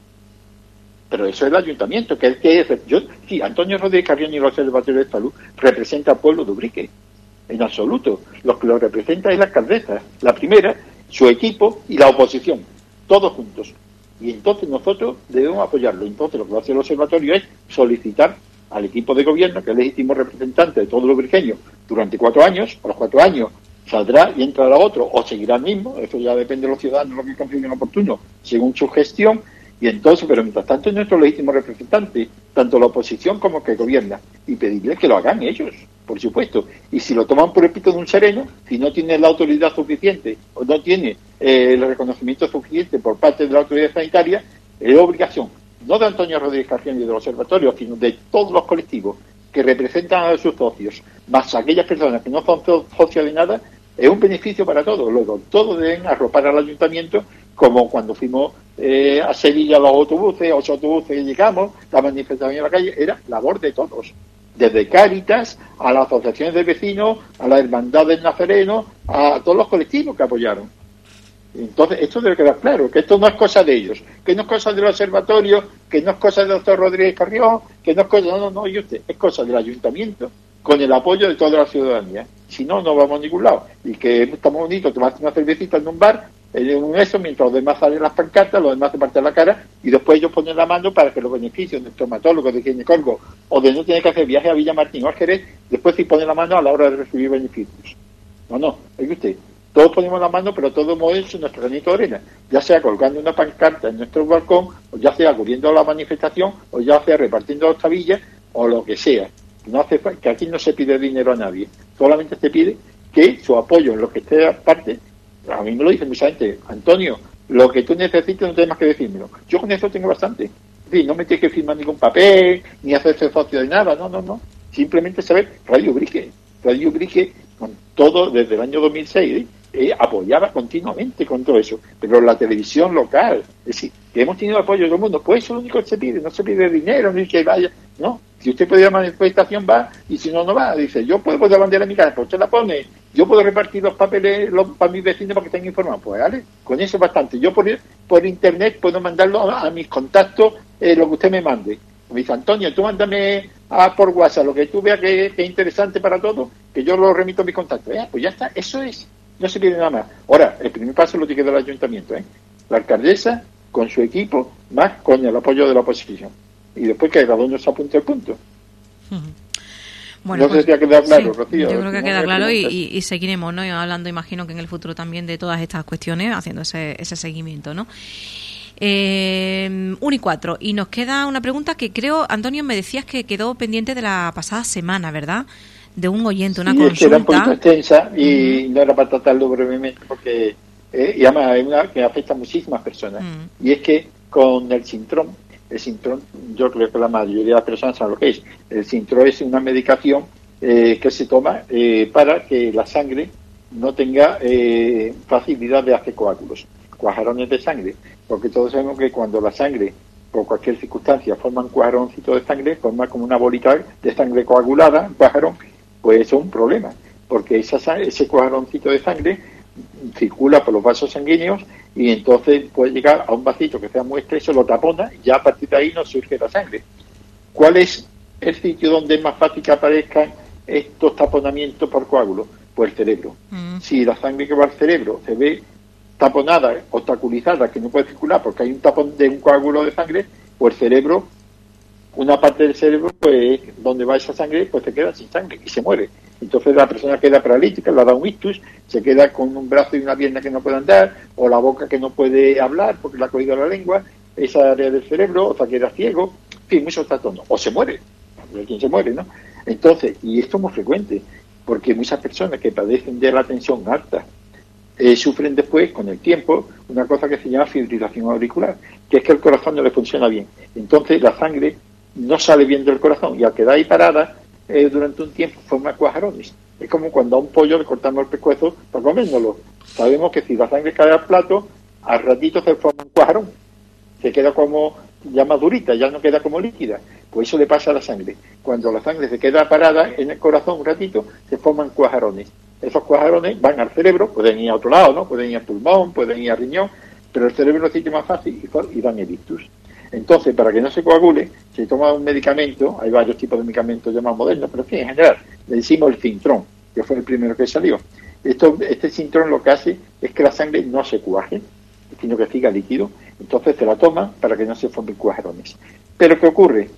S2: Pero eso es el ayuntamiento, que es que es. Sí, Antonio Rodríguez Carrión y el Observatorio de Salud representa al pueblo de Ubrique, en absoluto. Los que lo representa es la alcaldesa, la primera, su equipo y la oposición, todos juntos. Y entonces nosotros debemos apoyarlo. Entonces lo que va a hacer el observatorio es solicitar al equipo de gobierno, que es el legítimo representante de todos los ubriqueños, durante 4 años. A los 4 años saldrá y entrará otro, o seguirá el mismo. Eso ya depende de los ciudadanos, lo que consideren oportuno, según su gestión. Y entonces, pero mientras tanto, es nuestro legítimo representante, tanto la oposición como el que gobierna, y pedirle que lo hagan ellos, por supuesto. Y si lo toman por el pito de un sereno, si no tiene la autoridad suficiente o no tiene el reconocimiento suficiente por parte de la autoridad sanitaria, es obligación, no de Antonio Rodríguez Carrión y del observatorio, sino de todos los colectivos que representan a sus socios, más aquellas personas que no son socios de nada. Es un beneficio para todos. Luego, todos deben arropar al ayuntamiento, como cuando fuimos a Sevilla los autobuses, 8 autobuses, y llegamos, la manifestación en la calle, era labor de todos. Desde Cáritas, a las asociaciones de vecinos, a la hermandad del Nazareno, a todos los colectivos que apoyaron. Entonces, esto debe quedar claro, que esto no es cosa de ellos, que no es cosa del observatorio, que no es cosa del doctor Rodríguez Carrión, que no es cosa, no, y usted, es cosa del ayuntamiento, con el apoyo de toda la ciudadanía. Si no, no vamos a ningún lado. Y que estamos bonitos, tomarse una cervecita en un bar, mientras los demás salen las pancartas, los demás se parten la cara, y después ellos ponen la mano para que los beneficios de traumatólogos, de ginecólogos o de no tener que hacer viajes a Villamartín o a Jerez, después sí pone la mano a la hora de recibir beneficios. No, oye usted, todos ponemos la mano, pero todos movemos nuestro granito de arena, ya sea colgando una pancarta en nuestro balcón, o ya sea acudiendo a la manifestación, o ya sea repartiendo las tabillas, o lo que sea. No hace falta, que aquí no se pide dinero a nadie, solamente se pide que su apoyo en lo que esté aparte. A mí me lo dice mucha gente: Antonio, lo que tú necesites no tienes más que decírmelo. Yo con eso tengo bastante. Es decir, no me tienes que firmar ningún papel, ni hacerse socio de nada, no. Simplemente saber, Radio Brique, con todo, desde el año 2006, apoyaba continuamente con todo eso. Pero la televisión local, es decir, que hemos tenido apoyo de todo el mundo, pues eso es lo único que se pide, no se pide dinero, ni que vaya, no. Si usted puede ir a la manifestación, va, y si no, no va. Dice, yo puedo poner la bandera en mi casa, pues usted la pone. Yo puedo repartir los papeles para mis vecinos para que estén informados. Pues vale, con eso es bastante. Yo por internet puedo mandarlo a mis contactos lo que usted me mande. Me dice, Antonio, tú mándame por WhatsApp lo que tú veas que es interesante para todos, que yo lo remito a mis contactos. Pues ya está, eso es. No se pide nada más. Ahora, el primer paso lo tiene que dar el ayuntamiento. La alcaldesa con su equipo, más con el apoyo de la oposición. Y después que cada uno se apunte al punto.
S1: Bueno,
S2: no sé si ha quedado claro, sí, Rocío.
S1: Yo creo que queda claro y seguiremos, ¿no? Hablando, imagino que en el futuro también de todas estas cuestiones, haciendo ese seguimiento, ¿no? 1:04. Y nos queda una pregunta que creo, Antonio, me decías que quedó pendiente de la pasada semana, ¿verdad? De un oyente, una consulta.
S2: Sí, era un poquito extensa y no era para tratarlo brevemente porque, y además es una que afecta a muchísimas personas. Y es que con el Sintrom, yo creo que la mayoría de las personas saben lo que es. El Sintrom es una medicación que se toma para que la sangre no tenga facilidad de hacer coágulos, cuajarones de sangre, porque todos sabemos que cuando la sangre, por cualquier circunstancia, forman cuajaroncitos de sangre, forma como una bolita de sangre coagulada, un cuajarón, pues eso es un problema, porque ese cuajaroncito de sangre circula por los vasos sanguíneos y entonces puede llegar a un vasito que sea muy estrecho, lo tapona y ya a partir de ahí no surge la sangre. ¿Cuál es el sitio donde es más fácil que aparezcan estos taponamientos por coágulos? Pues el cerebro. Si la sangre que va al cerebro se ve taponada, obstaculizada, que no puede circular porque hay un tapón de un coágulo de sangre, pues el cerebro, una parte del cerebro, pues donde va esa sangre, pues se queda sin sangre y se muere. Entonces la persona queda paralítica, le da un ictus, se queda con un brazo y una pierna que no puede andar, o la boca que no puede hablar porque le ha cogido la lengua, esa área del cerebro, o se queda ciego, en fin, muchos trastornos, o se muere, quien se muere, ¿no? Entonces, y esto es muy frecuente, porque muchas personas que padecen de la tensión alta sufren después, con el tiempo, una cosa que se llama fibrilación auricular, que es que el corazón no le funciona bien. Entonces la sangre no sale bien del corazón y al quedar ahí parada, durante un tiempo forma cuajarones. Es como cuando a un pollo le cortamos el pescuezo para comérnoslo. Sabemos que si la sangre cae al plato, al ratito se forma un cuajarón. Se queda como ya más durita, ya no queda como líquida. Pues eso le pasa a la sangre. Cuando la sangre se queda parada en el corazón un ratito, se forman cuajarones. Esos cuajarones van al cerebro, pueden ir a otro lado, ¿no? Pueden ir al pulmón, pueden ir al riñón, pero el cerebro es el sitio más fácil y dan el ictus. Entonces, para que no se coagule, se toma un medicamento, hay varios tipos de medicamentos llamados modernos, pero en general le decimos el Sintrom, que fue el primero que salió. Este Sintrom lo que hace es que la sangre no se cuaje, sino que siga líquido, entonces se la toma para que no se formen cuajarones. Pero ¿qué ocurre?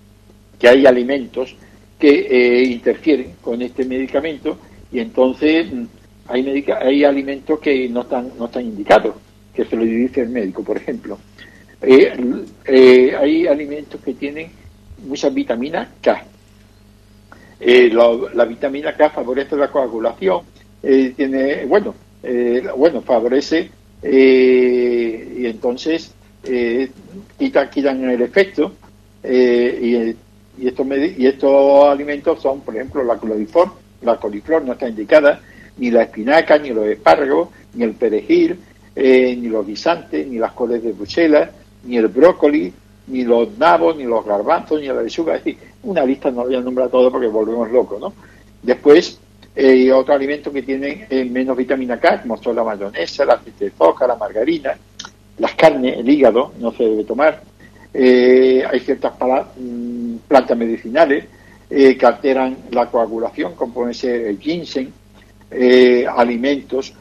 S2: Que hay alimentos que interfieren con este medicamento y entonces hay alimentos que no están indicados, que se lo dice el médico, por ejemplo. Hay alimentos que tienen mucha vitamina K. La vitamina K favorece la coagulación, favorece y entonces quitan el efecto y estos alimentos son, por ejemplo, la coliflor no está indicada, ni la espinaca, ni los espárragos, ni el perejil, ni los guisantes, ni las coles de Bruselas, ni el brócoli, ni los nabos, ni los garbanzos, ni la lechuga. Es decir, una lista no voy a nombrar todo porque volvemos locos, ¿no? Después, otros alimentos que tienen menos vitamina K, como son la mayonesa, la aceite de soja, la margarina, las carnes, el hígado, no se debe tomar. Hay ciertas plantas medicinales que alteran la coagulación, como puede ser el ginseng, alimentos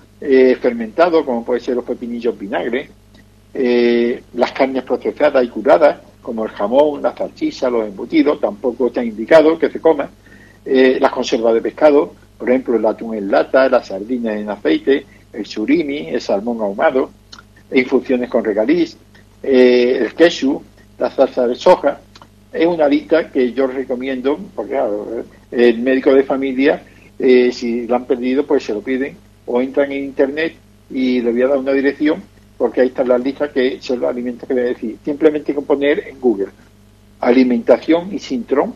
S2: fermentados, como puede ser los pepinillos vinagre, las carnes procesadas y curadas, como el jamón, la salchicha, los embutidos, tampoco está indicado que se coma. Las conservas de pescado, por ejemplo, el atún en lata, las sardinas en aceite, el surimi, el salmón ahumado, infusiones con regaliz, el ketchup, la salsa de soja. Es una lista que yo recomiendo, porque claro, el médico de familia, si lo han perdido, pues se lo piden o entran en internet y le voy a dar una dirección, porque ahí están las listas que son los alimentos que voy a decir. Simplemente hay que poner en Google alimentación y sintrón,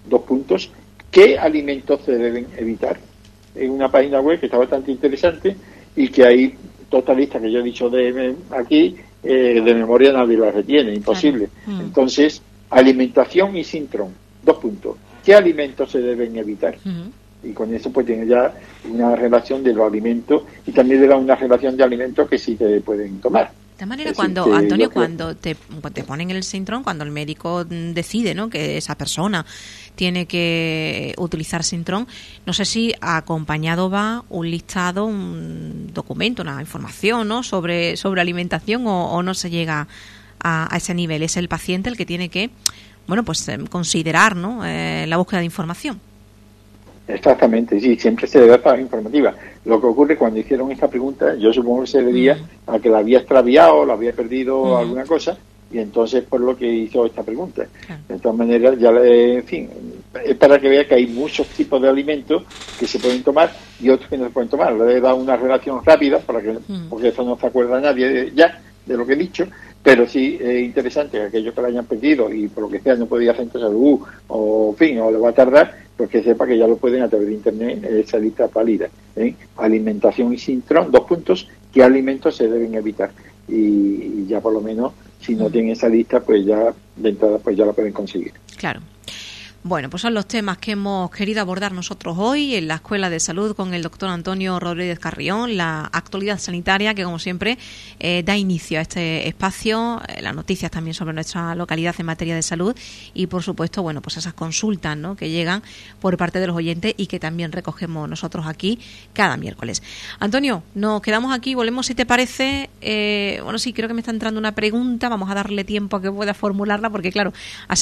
S2: ¿qué alimentos se deben evitar? Es una página web que está bastante interesante y que hay toda esta lista que yo he dicho de aquí, de memoria nadie la retiene, imposible.
S1: Claro.
S2: Entonces, alimentación y sintrón, ¿qué alimentos se deben evitar? Y con eso pues tiene ya una relación de los alimentos y también le da una relación de alimentos que sí se pueden tomar.
S1: De manera, cuando Antonio, cuando te ponen el sintrón, cuando el médico decide, ¿no?, que esa persona tiene que utilizar sintrón, no sé si acompañado va un listado, un documento, una información, ¿no?, sobre alimentación o no se llega a ese nivel. Es el paciente el que tiene que, bueno, pues considerar, ¿no?, la búsqueda de información.
S2: Exactamente, sí, siempre se debe dar informativa. Lo que ocurre cuando hicieron esta pregunta, yo supongo que se debía a que la había extraviado, la había perdido alguna cosa, y entonces por lo que hizo esta pregunta. De todas maneras, ya, en fin, es para que vea que hay muchos tipos de alimentos que se pueden tomar y otros que no se pueden tomar. Le he dado una relación rápida, para que porque eso no se acuerda nadie ya de lo que he dicho, pero sí es interesante que aquellos que lo hayan perdido y por lo que sea no podía hacer entonces o en fin, o le va a tardar, pues que sepa que ya lo pueden a través de internet, esa lista válida. Alimentación y sintrón, ¿qué alimentos se deben evitar? Y ya por lo menos, si no tienen esa lista, pues ya de entrada pues ya la pueden conseguir.
S1: Claro. Bueno, pues son los temas que hemos querido abordar nosotros hoy en la Escuela de Salud con el doctor Antonio Rodríguez Carrión, la actualidad sanitaria que, como siempre, da inicio a este espacio, las noticias también sobre nuestra localidad en materia de salud y, por supuesto, bueno, pues esas consultas, ¿no?, que llegan por parte de los oyentes y que también recogemos nosotros aquí cada miércoles. Antonio, nos quedamos aquí, volvemos si te parece. Bueno, sí, creo que me está entrando una pregunta, vamos a darle tiempo a que pueda formularla porque, claro,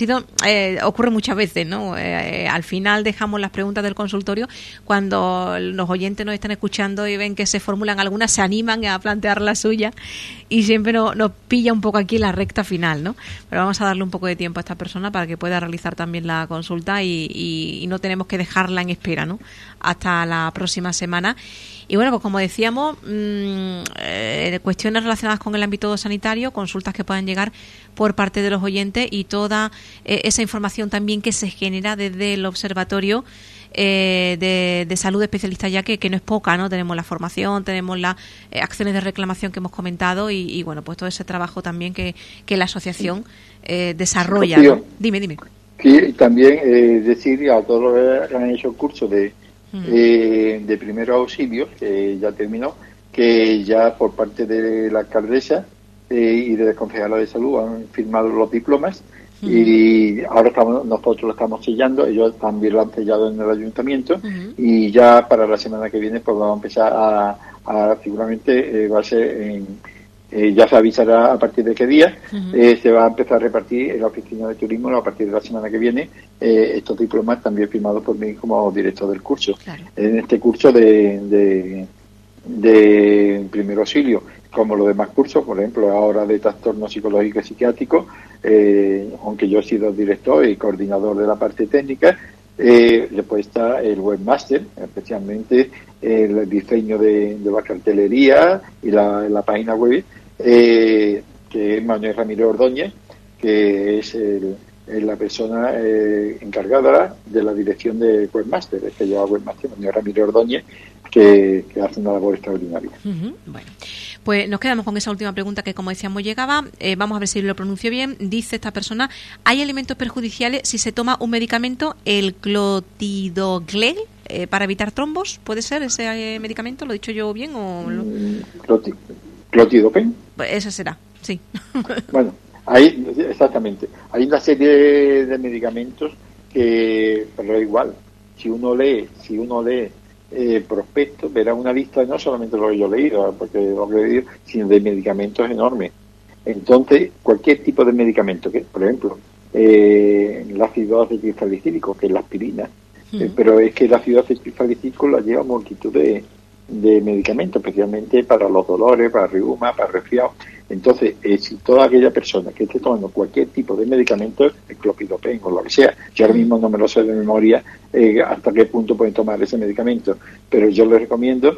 S1: ocurre muchas veces, ¿no? Al final dejamos las preguntas del consultorio cuando los oyentes nos están escuchando y ven que se formulan algunas, se animan a plantear la suya y siempre nos pilla un poco aquí la recta final, ¿no? Pero vamos a darle un poco de tiempo a esta persona para que pueda realizar también la consulta y no tenemos que dejarla en espera, ¿no?, hasta la próxima semana. Y bueno, pues como decíamos, cuestiones relacionadas con el ámbito sanitario, consultas que puedan llegar por parte de los oyentes y toda esa información también que se genera desde el Observatorio de Salud Especialista, ya que no es poca, ¿no? Tenemos la formación, tenemos las acciones de reclamación que hemos comentado y bueno, pues todo ese trabajo también que la asociación desarrolla, ¿no? Dime.
S2: Sí, también decir a todos los que han hecho el curso de primeros auxilios, que ya terminó, que ya por parte de la alcaldesa y de la concejala de salud han firmado los diplomas y ahora nosotros lo estamos sellando, ellos también lo han sellado en el ayuntamiento y ya para la semana que viene pues vamos a empezar a seguramente va a ser ya se avisará a partir de qué día se va a empezar a repartir en la oficina de turismo a partir de la semana que viene estos diplomas también firmados por mí como director del curso. Claro. En este curso de primer auxilio, como los demás cursos, por ejemplo ahora de trastorno psicológico y psiquiátrico, aunque yo he sido director y coordinador de la parte técnica, después está el webmaster, especialmente el diseño de la cartelería y la página web, que es Manuel Ramírez Ordóñez, que es la persona encargada de la dirección de webmaster, es que lleva webmaster, Manuel Ramírez Ordóñez, que hace una labor extraordinaria.
S1: Bueno, pues nos quedamos con esa última pregunta que, como decíamos, llegaba. Vamos a ver si lo pronuncio bien. Dice esta persona: ¿hay elementos perjudiciales si se toma un medicamento, el clotidogrel, para evitar trombos? ¿Puede ser ese medicamento? ¿Lo he dicho yo bien?
S2: ¿Clotidopen?
S1: Pues ese será, sí.
S2: Bueno, exactamente. Hay una serie de medicamentos que, pero igual, si uno lee prospecto, verá una lista no solamente de lo que yo he leído, porque lo que he leído, sino de medicamentos enormes. Entonces, cualquier tipo de medicamento, que por ejemplo, el ácido acetilsalicílico, que es la aspirina, pero es que el ácido acetilsalicílico la lleva multitud de medicamentos, especialmente para los dolores, para reuma, para resfriado. Entonces, si toda aquella persona que esté tomando cualquier tipo de medicamento, el clopidogrel o lo que sea, yo ahora mismo no me lo sé de memoria hasta qué punto pueden tomar ese medicamento, pero yo les recomiendo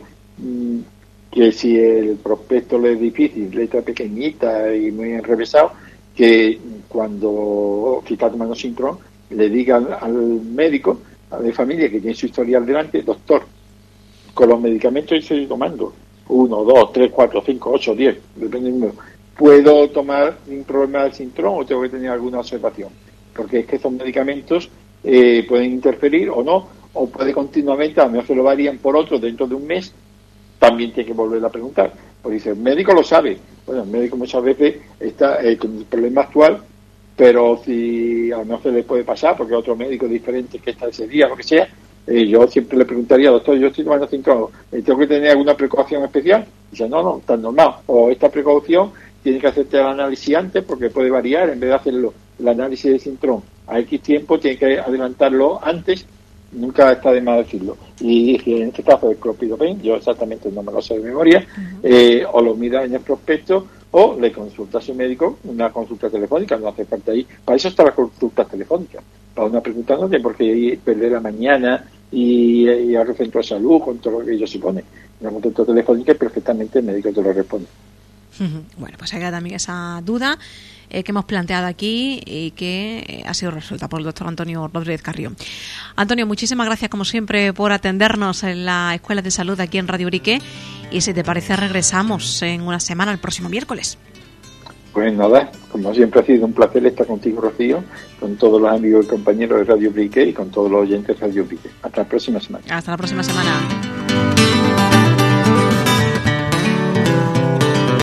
S2: que si el prospecto le es difícil, letra pequeñita y muy enrevesado, que cuando está tomando Sintrom, le diga al médico de familia que tiene su historial delante, doctor, con los medicamentos que estoy tomando, 1, 2, 3, 4, 5, 8, 10, dependiendo, ¿puedo tomar un problema del Sintrom o tengo que tener alguna observación? Porque es que esos medicamentos pueden interferir o no, o puede continuamente, a lo mejor se lo varían por otro dentro de un mes, también tiene que volver a preguntar. Porque dice, el médico lo sabe. Bueno, el médico muchas veces está con el problema actual, pero si a lo mejor se le puede pasar, porque otro médico diferente que está ese día, lo que sea, yo siempre le preguntaría, doctor, yo estoy tomando Sintrom, ¿tengo que tener alguna precaución especial? Dice, no, está normal. O esta precaución tiene que hacerte el análisis antes, porque puede variar, en vez de hacerlo el análisis de Sintrom a X tiempo, tiene que adelantarlo antes, nunca está de más decirlo. Y en este caso el clopidogrel, yo exactamente no me lo sé de memoria, o lo mira en el prospecto, o le consulta a su médico una consulta telefónica, no hace falta ahí. Para eso está la consulta telefónica. Para una pregunta no tiene por qué perder la mañana y al centro de salud con todo lo que ellos suponen. Una consulta telefónica perfectamente el médico te lo responde.
S1: Bueno, pues hay también esa duda que hemos planteado aquí y que ha sido resuelta por el doctor Antonio Rodríguez Carrión. Antonio, muchísimas gracias como siempre por atendernos en la Escuela de Salud aquí en Radio Urique, y si te parece regresamos en una semana, el próximo miércoles.
S2: Pues nada, como siempre ha sido un placer estar contigo, Rocío, con todos los amigos y compañeros de Radio Urique y con todos los oyentes de Radio Urique. Hasta la próxima semana.
S1: Hasta la próxima semana.